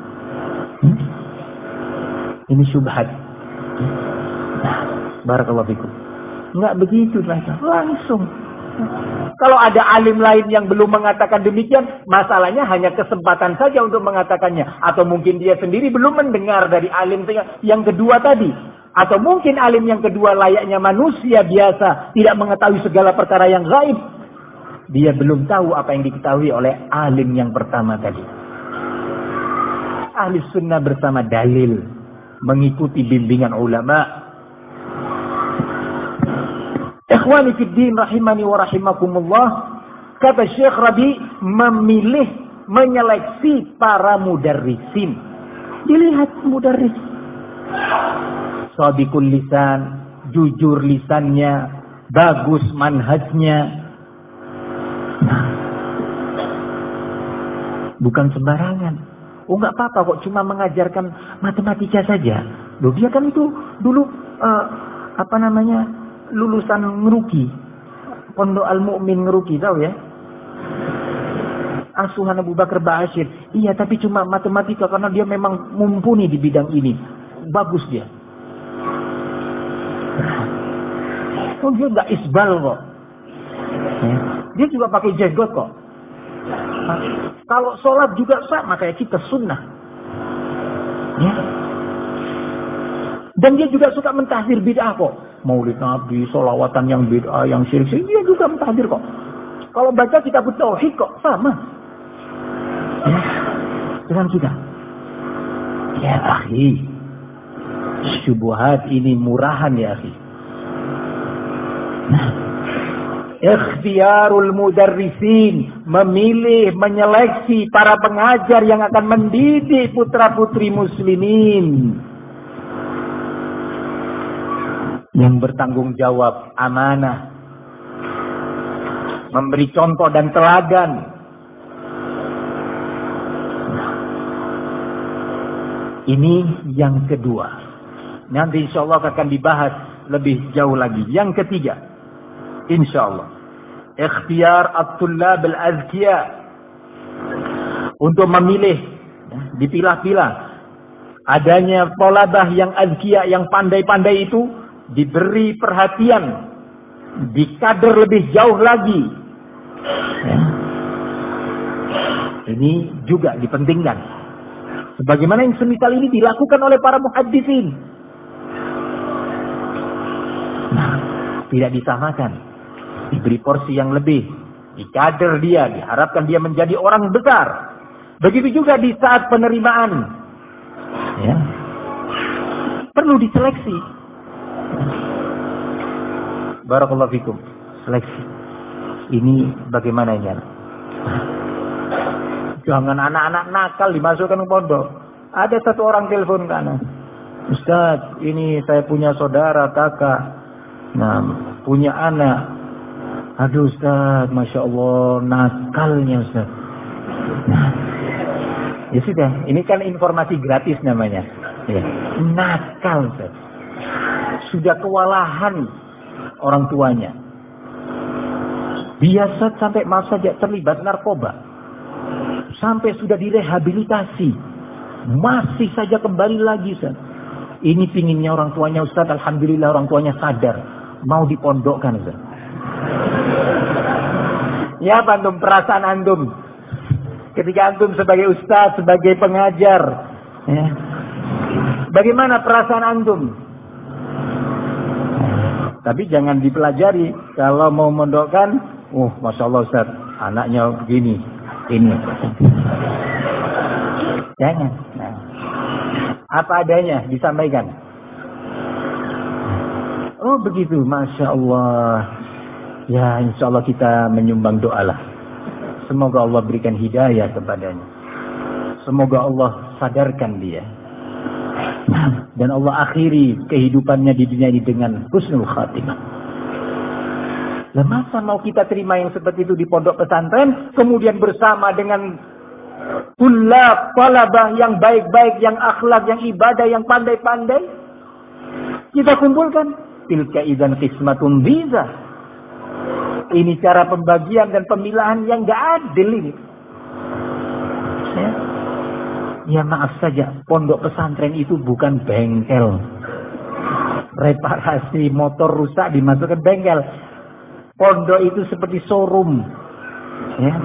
Ini syubhat. Nah, barakallahu fikum. Enggak begitu langsung. Kalau ada alim lain yang belum mengatakan demikian, masalahnya hanya kesempatan saja untuk mengatakannya. Atau mungkin dia sendiri belum mendengar dari alim yang kedua tadi. Atau mungkin alim yang kedua layaknya manusia biasa, tidak mengetahui segala perkara yang gaib. Dia belum tahu apa yang diketahui oleh alim yang pertama tadi. Ahli sunnah bersama dalil, mengikuti bimbingan ulama. Ikhwani fid din rahimani wa rahimakumullah, kata Syekh Rabi, memilih, menyeleksi para mudarrisin. Dilihat mudarris, shadiqul lisan, jujur lisannya, bagus manhajnya. Nah, bukan sembarangan. Oh, enggak apa-apa kok cuma mengajarkan matematika saja. Loh, dia kan itu dulu lulusan Ngeruki. Pondok Al-Mu'min Ngeruki, tahu ya? Asuhan Abu Bakar Ba'asyir. Iya, tapi cuma matematika karena dia memang mumpuni di bidang ini. Bagus dia. Oh, dia enggak isbal kok. Ya. Dia juga pakai jenggot kok. Nah, kalau sholat juga sama kayak kita, sunnah. Ya. Dan dia juga suka mentahdir bid'ah kok. Maulid Nabi, sholawatan yang bid'ah, yang syirik, dia juga mentahdir kok. Kalau baca kitab tauhid kok sama. Ya. Dengan kita. Ya akhi, syubhat ini murahan ya akhi. Nah, ikhtiyarul mudarrisin, memilih, menyeleksi para pengajar yang akan mendidik putra-putri muslimin yang bertanggung jawab, amanah, memberi contoh dan teladan. Ini yang kedua. Nanti insya Allah akan dibahas lebih jauh lagi. Yang ketiga, insya Allah, ikhtiyar at-tullab al-azkiya, untuk memilih, dipilah-pilah. Adanya tolabah yang azkiya, yang pandai-pandai itu diberi perhatian, dikader lebih jauh lagi. Ini juga dipentingkan. Sebagaimana yang semisal ini dilakukan oleh para muhaddisin. Nah, tidak disamakan. Diberi porsi yang lebih, dikader dia, diharapkan dia menjadi orang besar. Begitu juga di saat penerimaan, ya, perlu diseleksi. Barakallahu fikum. Seleksi ini bagaimana ya? Jangan anak-anak nakal dimasukkan ke pondok. Ada satu orang telepon ke anak. Ustaz, ini saya punya saudara, kakak. Nah, punya anak. Aduh Ustaz, Masya Allah, nakalnya Ustaz. Nah, ya sudah, ini kan informasi gratis namanya. Ya, nakal Ustaz. Sudah kewalahan orang tuanya. Biasa sampai masa dia terlibat narkoba. Sampai sudah direhabilitasi. Masih saja kembali lagi Ustaz. Ini pinginnya orang tuanya Ustaz, alhamdulillah orang tuanya sadar. Mau dipondokkan Ustaz. Ya antum, perasaan antum. Ketika antum sebagai ustaz, sebagai pengajar. Ya. Bagaimana perasaan antum? Tapi jangan dipelajari. Kalau mau mondokkan, Masya Allah Ustaz, anaknya begini. Ini. Jangan. Nah. Apa adanya disampaikan. Oh begitu, Masya Allah. Ya insya Allah kita menyumbang doalah. Semoga Allah berikan hidayah kepadanya. Semoga Allah sadarkan dia. Dan Allah akhiri kehidupannya di dunia ini dengan husnul khatimah. Lah masa mau kita terima yang seperti itu di pondok pesantren, kemudian bersama dengan talabah yang baik-baik, yang akhlak, yang ibadah, yang pandai-pandai, kita kumpulkan. Tilka idzan qismatun dhiza. Ini cara pembagian dan pemilahan yang gak adil ini. Ya maaf saja, pondok pesantren itu bukan bengkel. Reparasi motor rusak dimasukkan bengkel. Pondok itu seperti showroom. Ya.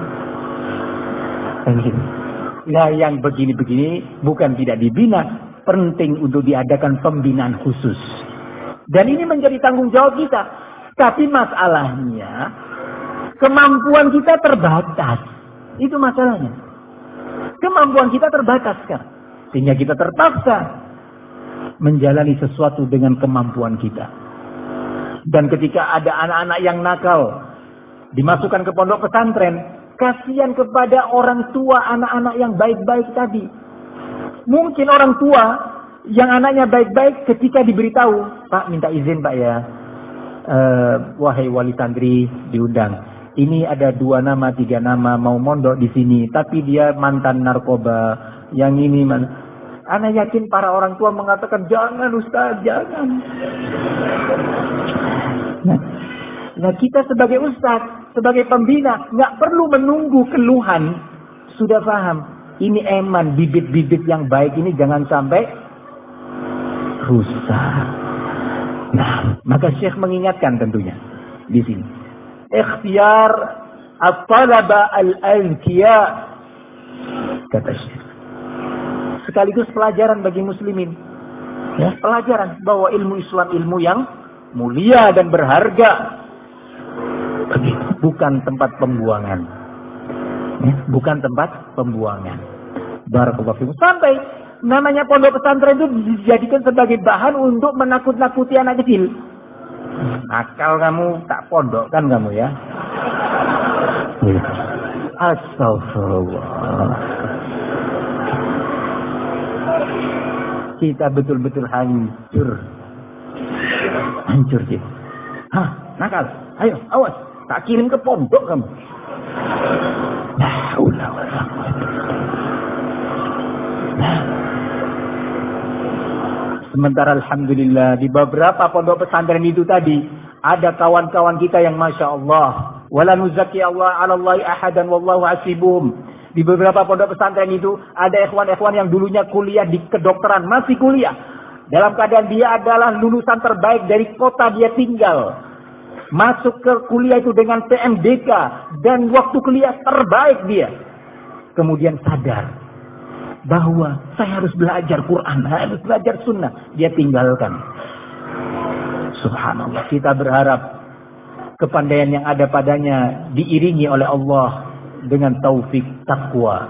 Nah yang begini-begini bukan tidak dibina. Penting untuk diadakan pembinaan khusus. Dan ini menjadi tanggung jawab kita. Tapi masalahnya, kemampuan kita terbatas. Itu masalahnya. Kemampuan kita terbatas kan. Sehingga kita terpaksa menjalani sesuatu dengan kemampuan kita. Dan ketika ada anak-anak yang nakal, dimasukkan ke pondok pesantren, kasihan kepada orang tua anak-anak yang baik-baik tadi. Mungkin orang tua yang anaknya baik-baik ketika diberitahu, Pak minta izin Pak ya. Wahai wali santri diundang. Ini ada 2 nama, 3 nama mau mondok di sini, tapi dia mantan narkoba. Yang ini Ana yakin para orang tua mengatakan jangan Ustaz, jangan. Nah kita sebagai ustaz, sebagai pembina, nggak perlu menunggu keluhan. Sudah paham? Ini eman, bibit-bibit yang baik ini jangan sampai rusak. Nah, maka Syekh mengingatkan tentunya di sini. Ikhtiyar at-talaba al-anqiya, kata Syekh. Sekaligus pelajaran bagi muslimin. Ya, pelajaran bahwa ilmu Islam ilmu yang mulia dan berharga. Bukan tempat pembuangan. Ya, bukan tempat pembuangan. Barakallahu fikum. Sampai namanya pondok pesantren itu dijadikan sebagai bahan untuk menakut-nakuti anak kecil. Nakal kamu, tak pondokkan kamu ya. Astagfirullah. Kita betul-betul hancur. Hancur kita. Hah, nakal. Ayo, awas. Tak kirim ke pondok kamu. Sementara alhamdulillah di beberapa pondok pesantren itu tadi ada kawan-kawan kita yang masya Allah, wala nuzaki Allah 'ala Allahi ahadan wallahu hasibum. Di beberapa pondok pesantren itu ada ikhwan-ikhwan yang dulunya kuliah di kedokteran, masih kuliah. Dalam keadaan dia adalah lulusan terbaik dari kota dia tinggal. Masuk ke kuliah itu dengan PMDK dan waktu kuliah terbaik dia. Kemudian sadar bahwa saya harus belajar Quran, harus belajar sunnah. Dia tinggalkan. Subhanallah. Kita berharap kepandaian yang ada padanya diiringi oleh Allah dengan taufik takwa.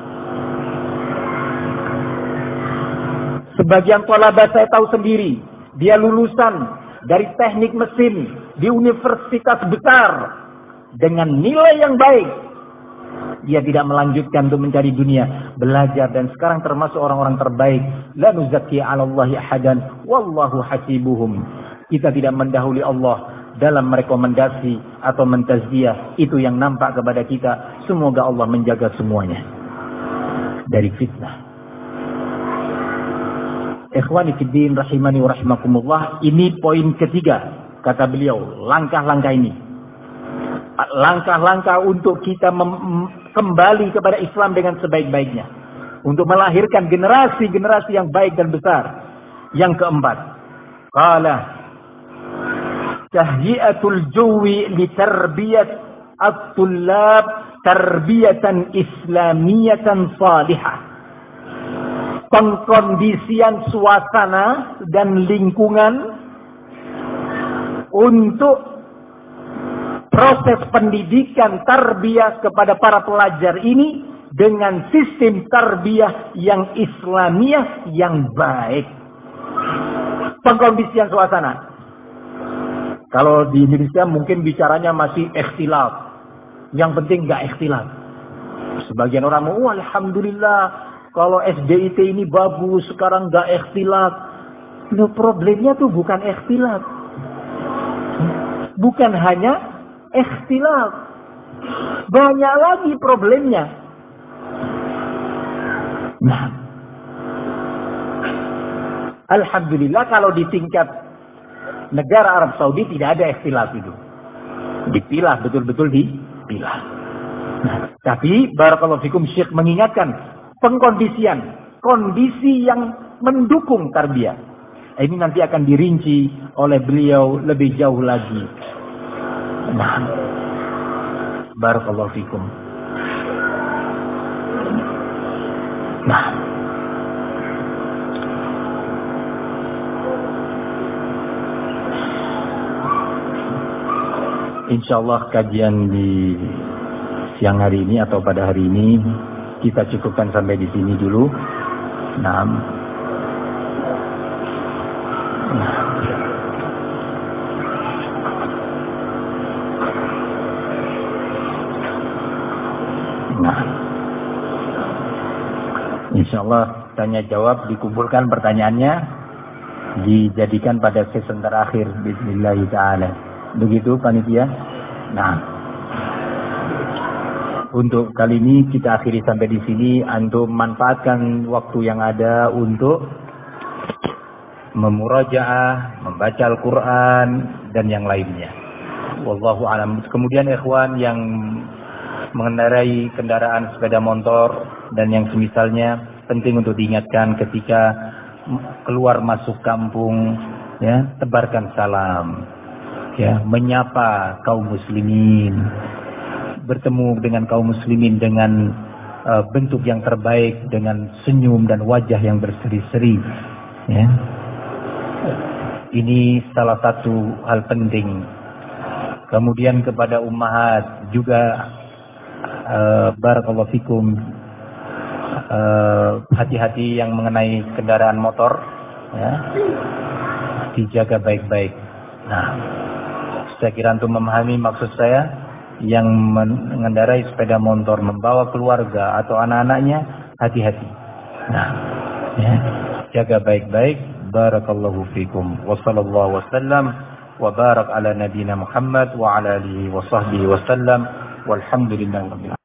Sebagian talabah saya tahu sendiri, dia lulusan dari teknik mesin di universitas besar dengan nilai yang baik. dia tidak melanjutkan untuk mencari dunia, belajar, dan sekarang termasuk orang-orang terbaik. La nuzakki 'ala Allahi ahadan wallahu hasibuhum. Kita tidak mendahului Allah dalam merekomendasi atau mentazkiyah itu yang nampak kepada kita. Semoga Allah menjaga semuanya dari fitnah. Ikhwani fiddin rahimani wa rahimakumullah, ini poin ketiga kata beliau, langkah-langkah ini. Langkah-langkah untuk kita kembali kepada Islam dengan sebaik-baiknya, untuk melahirkan generasi-generasi yang baik dan besar. Yang keempat, qala tahyiatul jawi li tarbiyat at-tullab tarbiyatan islamiyatan salihah. Pengkondisian suasana dan lingkungan untuk proses pendidikan tarbiyah kepada para pelajar ini dengan sistem tarbiyah yang Islamiyah yang baik. Pengkondisian suasana. Kalau di Indonesia mungkin bicaranya masih ikhtilaf. Yang penting nggak ikhtilaf. Sebagian orang mau, alhamdulillah kalau SDIT ini bagus, sekarang nggak ikhtilaf. Loh, problemnya tuh bukan ikhtilaf. Bukan hanya ikhtilaf. Banyak lagi problemnya. Nah, alhamdulillah kalau di tingkat negara Arab Saudi tidak ada ikhtilaf itu. Dipilah, betul-betul dipilah. Nah, tapi barakallahu fikum, Syekh mengingatkan pengkondisian, kondisi yang mendukung tarbiyah. Ini nanti akan dirinci oleh beliau lebih jauh lagi. Nah, barakallahu fikum. Nah, insyaallah kajian di siang hari ini atau pada hari ini kita cukupkan sampai di sini dulu. Nah, insyaallah tanya jawab dikumpulkan pertanyaannya, dijadikan pada season terakhir bismillah taala. Begitu panitia. Nah, untuk kali ini kita akhiri sampai di sini. Antum manfaatkan waktu yang ada untuk memurajaah, membaca Al-Quran dan yang lainnya. Wallahu a'lam. Kemudian ikhwan yang mengendarai kendaraan sepeda motor dan yang semisalnya, penting untuk diingatkan ketika keluar masuk kampung, ya, tebarkan salam, ya, menyapa kaum muslimin, bertemu dengan kaum muslimin dengan bentuk yang terbaik, dengan senyum dan wajah yang berseri-seri, ya. Ini salah satu hal penting. Kemudian kepada ummahat juga, barakallahu fikum, hati-hati yang mengenai kendaraan motor, ya, dijaga baik-baik. Nah, saya kira antum memahami maksud saya. Yang mengendarai sepeda motor membawa keluarga atau anak-anaknya, hati-hati. Nah, ya, jaga baik-baik. Barakallahu fikum. Wassallallahu wasallam wa barak ala nabiyina Muhammad wa ala alihi wa sahbihi wasallam. Walhamdulillahirabbil alamin.